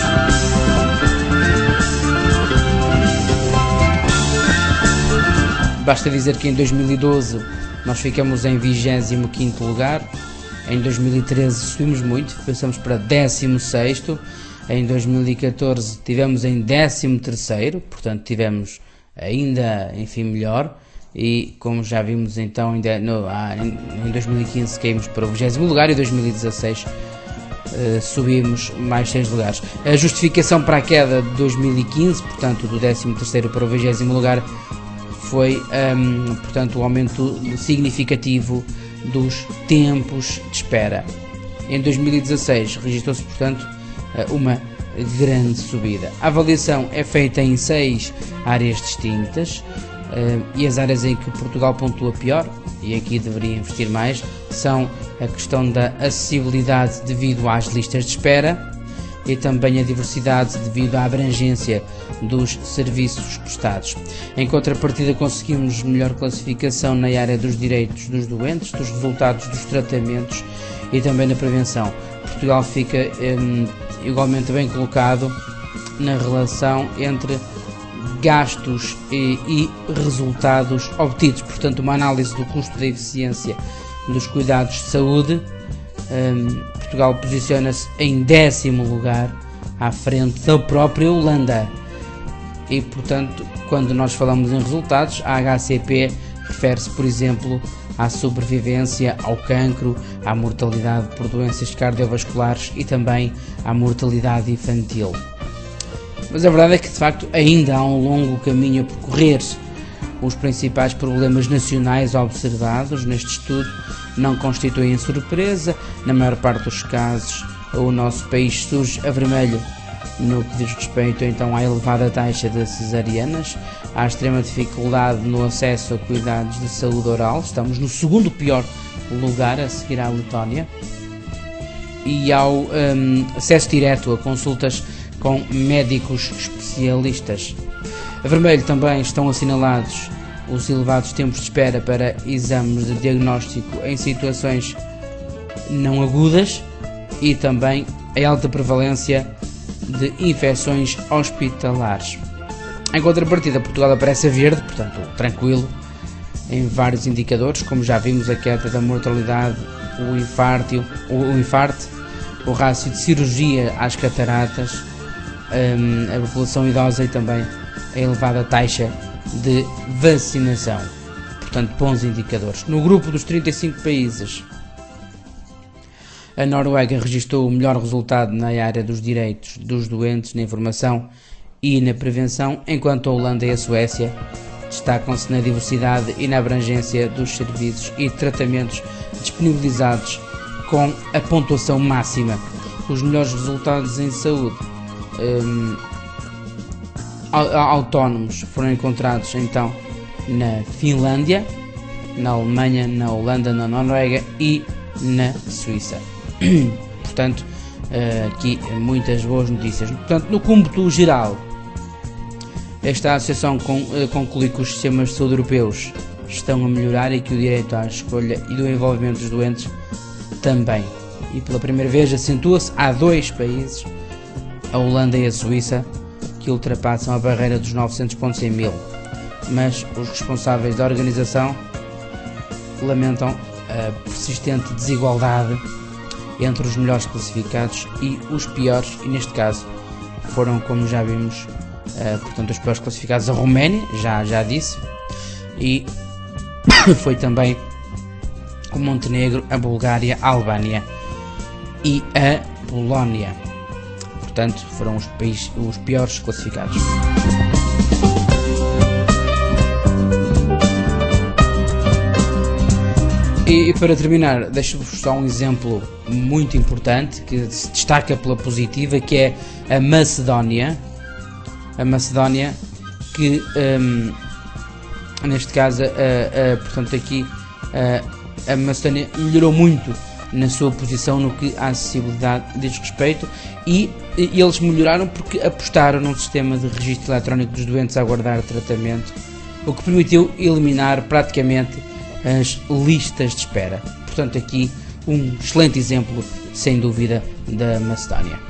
Basta dizer que em dois mil e doze nós ficamos em vigésimo quinto lugar, em dois mil e treze subimos muito, passamos para décimo sexto, em dois mil e catorze tivemos em décimo terceiro, portanto tivemos ainda, enfim, melhor, e como já vimos então em, no, ah, em, em dois mil e quinze caímos para o vigésimo lugar e em dois mil e dezasseis uh, subimos mais seis lugares. A justificação para a queda de dois mil e quinze, portanto do décimo terceiro para o vigésimo lugar, foi um, portanto, o aumento significativo dos tempos de espera. Em dois mil e dezasseis registrou-se, portanto, uma grande subida. A avaliação é feita em seis áreas distintas uh, e as áreas em que Portugal pontua pior, e aqui deveria investir mais, são a questão da acessibilidade devido às listas de espera e também a diversidade devido à abrangência dos serviços prestados. Em contrapartida, conseguimos melhor classificação na área dos direitos dos doentes, dos resultados dos tratamentos e também na prevenção. Portugal fica um, igualmente bem colocado na relação entre gastos e, e resultados obtidos, portanto uma análise do custo da eficiência dos cuidados de saúde. Um, Portugal posiciona-se em décimo lugar à frente da própria Holanda e, portanto, quando nós falamos em resultados, a H C P refere-se, por exemplo, à sobrevivência, ao cancro, à mortalidade por doenças cardiovasculares e também à mortalidade infantil. Mas a verdade é que, de facto, ainda há um longo caminho a percorrer. Os principais problemas nacionais observados neste estudo não constituem surpresa. Na maior parte dos casos, o nosso país surge a vermelho no que diz respeito então à elevada taxa de cesarianas, à extrema dificuldade no acesso a cuidados de saúde oral. Estamos no segundo pior lugar, a seguir à Letónia, e ao um, acesso direto a consultas com médicos especialistas. A vermelho também estão assinalados os elevados tempos de espera para exames de diagnóstico em situações não agudas e também a alta prevalência de infecções hospitalares. Em contrapartida, Portugal aparece a verde, portanto tranquilo, em vários indicadores, como já vimos, a queda da mortalidade, o infarto, o, infarto, o rácio de cirurgia às cataratas, a população idosa e também a elevada taxa de vacinação. Portanto, bons indicadores. No grupo dos trinta e cinco países, a Noruega registrou o melhor resultado na área dos direitos dos doentes, na informação e na prevenção, enquanto a Holanda e a Suécia destacam-se na diversidade e na abrangência dos serviços e tratamentos disponibilizados com a pontuação máxima. Os melhores resultados em saúde um, autónomos foram encontrados então na Finlândia, na Alemanha, na Holanda, na Noruega e na Suíça. Portanto, aqui muitas boas notícias. Portanto, no cômputo geral, esta associação conclui que os sistemas de saúde europeus estão a melhorar e que o direito à escolha e do envolvimento dos doentes também. E pela primeira vez acentua-se, há dois países, a Holanda e a Suíça, que ultrapassam a barreira dos novecentos pontos em mil. Mas os responsáveis da organização lamentam a persistente desigualdade entre os melhores classificados e os piores, e neste caso foram, como já vimos, uh, portanto, os piores classificados a Roménia, já, já disse, e foi também o Montenegro, a Bulgária, a Albânia e a Polónia. Portanto, foram os, países, os piores classificados. E, e para terminar, deixo-vos só um exemplo muito importante que se destaca pela positiva, que é a Macedónia. A Macedónia que, um, neste caso, uh, uh, portanto aqui, uh, a Macedónia melhorou muito na sua posição no que à acessibilidade diz respeito, e, e eles melhoraram porque apostaram num sistema de registro eletrónico dos doentes a aguardar tratamento, o que permitiu eliminar praticamente as listas de espera. Portanto, aqui um excelente exemplo, sem dúvida, da Macedónia.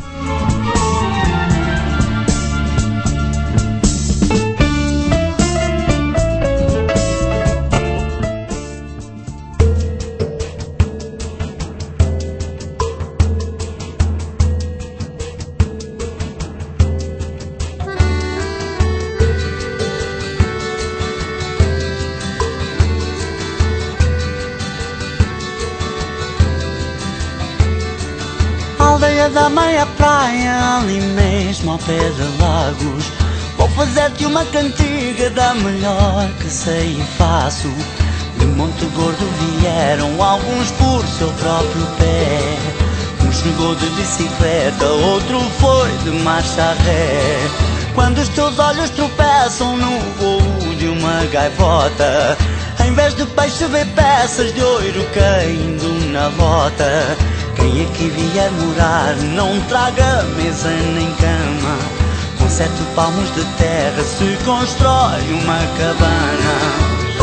Aldeia da meia praia, ali mesmo ao pé de Lagos, vou fazer-te uma cantiga da melhor que sei e faço. De Monte Gordo vieram alguns por seu próprio pé. Um chegou de bicicleta, outro foi de marcha ré. Quando os teus olhos tropeçam no voo de uma gaivota, em vez de peixe vê peças de ouro caindo na lota. Quem aqui vier morar não traga mesa nem cama, com sete palmos de terra se constrói uma cabana. Oh,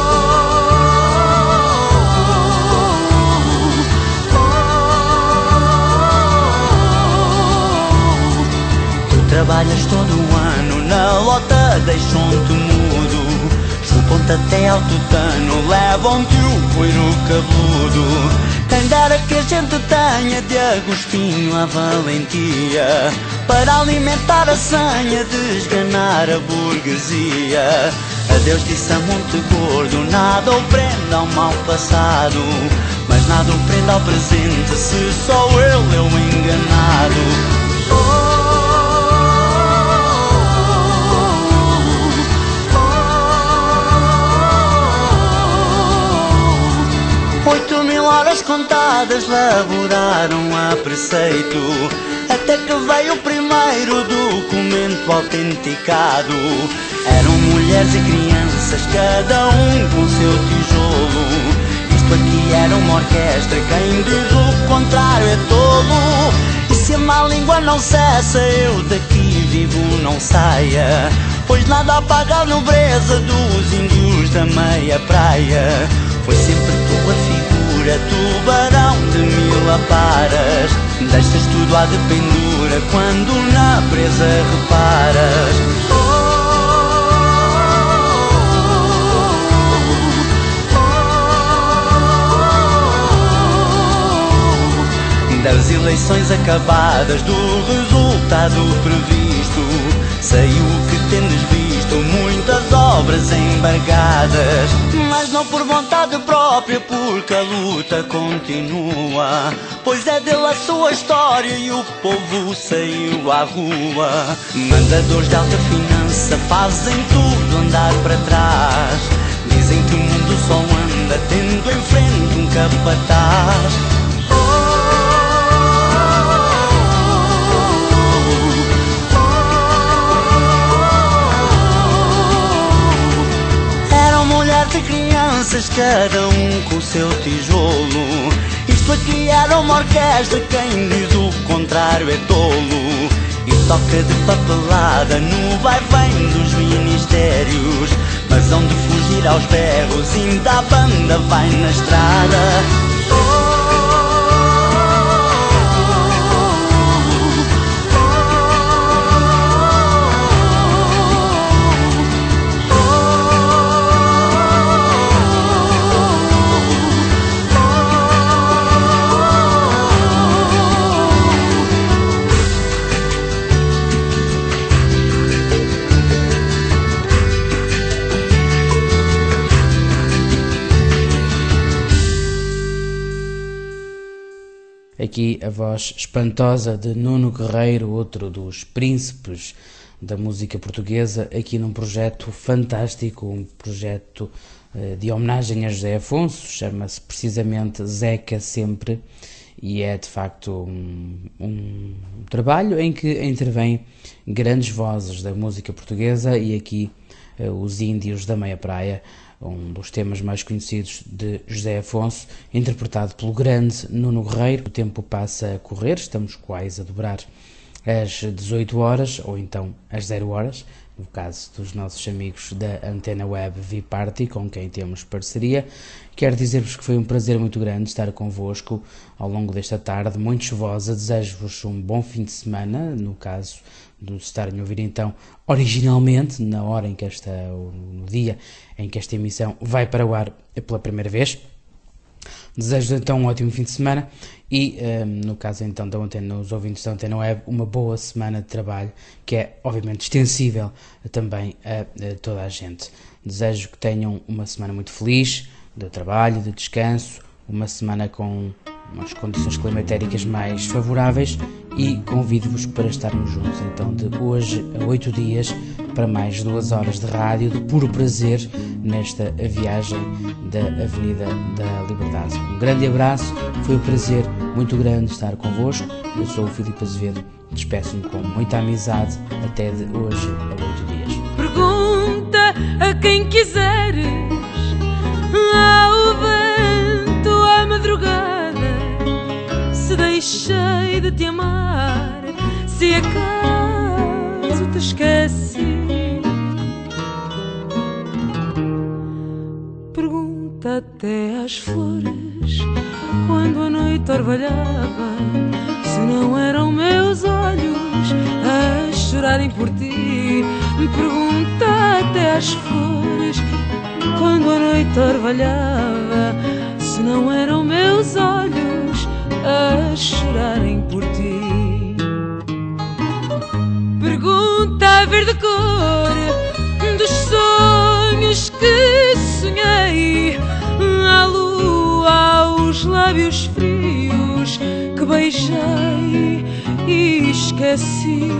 oh, oh. Tu trabalhas todo o ano, na lota deixam-te mudo, chupam-te até ao tutano, levam-te o coiro cabeludo. Quem dera que a gente tenha de Agostinho a valentia para alimentar a sanha de esganar a burguesia. Adeus disse a Monte Gordo, nada o prenda ao mau passado, mas nada o prenda ao presente se só ele é o enganado. Oh, oito mil horas contadas laboraram a preceito, até que veio o primeiro documento autenticado. Eram mulheres e crianças, cada um com seu tijolo. Isto aqui era uma orquestra, quem diz o contrário é tolo. E se a má língua não cessa, eu daqui vivo não saia, pois nada apaga a nobreza dos índios da meia praia. Foi sempre tua figura, tubarão de mil aparas, deixas tudo à de pendura quando na presa reparas. Oh, das eleições acabadas, do resultado previsto, saiu o que tendes visto, muitas obras embargadas, mas não por vontade própria, porque a luta continua, pois é dele a sua história e o povo saiu à rua. Mandadores de alta finança fazem tudo andar para trás, dizem que o mundo só anda tendo em frente um capataz. De crianças, cada um com o seu tijolo. Isto aqui era uma orquestra, quem diz o contrário é tolo. E toca de papelada no vai-vem dos ministérios, mas onde fugir aos berros, ainda a banda vai na estrada. Aqui a voz espantosa de Nuno Guerreiro, outro dos príncipes da música portuguesa, aqui num projeto fantástico, um projeto uh, de homenagem a José Afonso, chama-se precisamente Zeca Sempre, e é de facto um, um trabalho em que intervêm grandes vozes da música portuguesa, e aqui uh, os índios da meia praia um dos temas mais conhecidos de José Afonso, interpretado pelo grande Nuno Guerreiro. O tempo passa a correr, estamos quase a dobrar às dezoito horas, ou então às zero horas, no caso dos nossos amigos da Antena Web V-Party, com quem temos parceria. Quero dizer-vos que foi um prazer muito grande estar convosco ao longo desta tarde, muito chuvosa. Desejo-vos um bom fim de semana, no caso de estarem a ouvir então originalmente, na hora em que esta, no dia em que esta emissão vai para o ar pela primeira vez. Desejo então um ótimo fim de semana e, um, no caso então da Antena, os ouvintes da Antena Web, uma boa semana de trabalho, que é obviamente extensível também a, a toda a gente. Desejo que tenham uma semana muito feliz, de trabalho, de descanso, uma semana com umas condições climatéricas mais favoráveis, e convido-vos para estarmos juntos então de hoje a oito dias para mais duas horas de rádio de puro prazer nesta viagem da Avenida da Liberdade. Um grande abraço, foi um prazer muito grande estar convosco. Eu sou o Filipe Azevedo, despeço-me com muita amizade até de hoje a oito dias. Pergunta a quem quiseres, ao vento, à madrugada, se deixei de te amar, se acaso te esqueci. Pergunta até às flores, quando a noite orvalhava, se não eram meus olhos a chorarem por ti. Pergunta até às flores, quando a noite orvalhava, se não eram meus olhos a chorarem por ti. Pergunta a verde cor dos sonhos que sonhei, à lua, aos lábios frios que beijei e esqueci.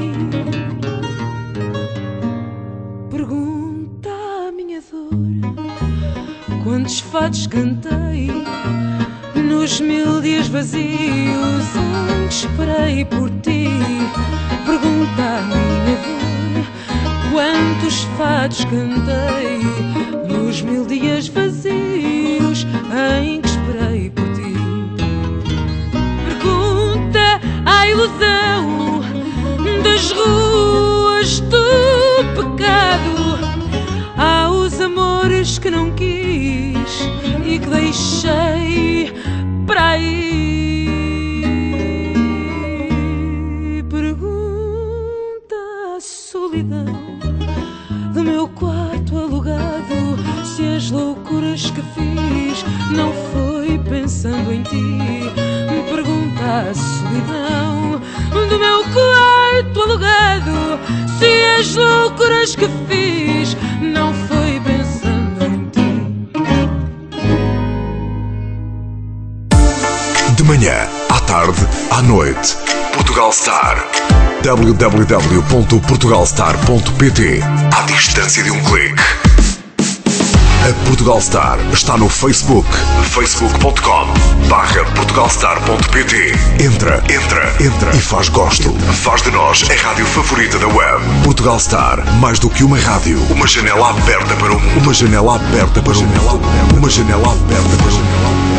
Pergunta à minha dor, quantos fados cantei nos mil dias vazios em que esperei por ti. Pergunta à minha dor, quantos fados cantei nos mil dias vazios em que esperei por ti. Pergunta à ilusão das ruas do pecado, aos amores que não quis e que deixei para aí. Pergunta à solidão do meu quarto alugado, se as loucuras que fiz não foi pensando em ti. Pergunta à solidão do meu quarto alugado, se as loucuras que fiz não foi pensando em ti. De manhã, à tarde, à noite. Portugal Star. w w w ponto portugal star ponto p t. À distância de um clique. A Portugal Star está no Facebook. facebook ponto com barra portugal star ponto p t. Entra, entra, entra e faz gosto. Faz de nós a rádio favorita da web. Portugal Star, mais do que uma rádio. Uma janela aberta para o mundo. Uma janela aberta para o mundo. Uma janela aberta para o mundo.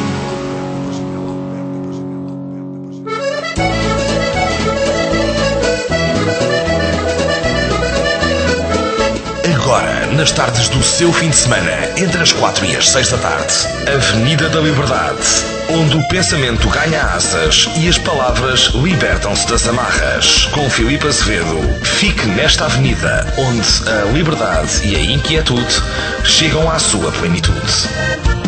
Agora, nas tardes do seu fim de semana, entre as quatro e as seis da tarde, Avenida da Liberdade, onde o pensamento ganha asas e as palavras libertam-se das amarras. Com Filipe Azevedo, fique nesta avenida, onde a liberdade e a inquietude chegam à sua plenitude.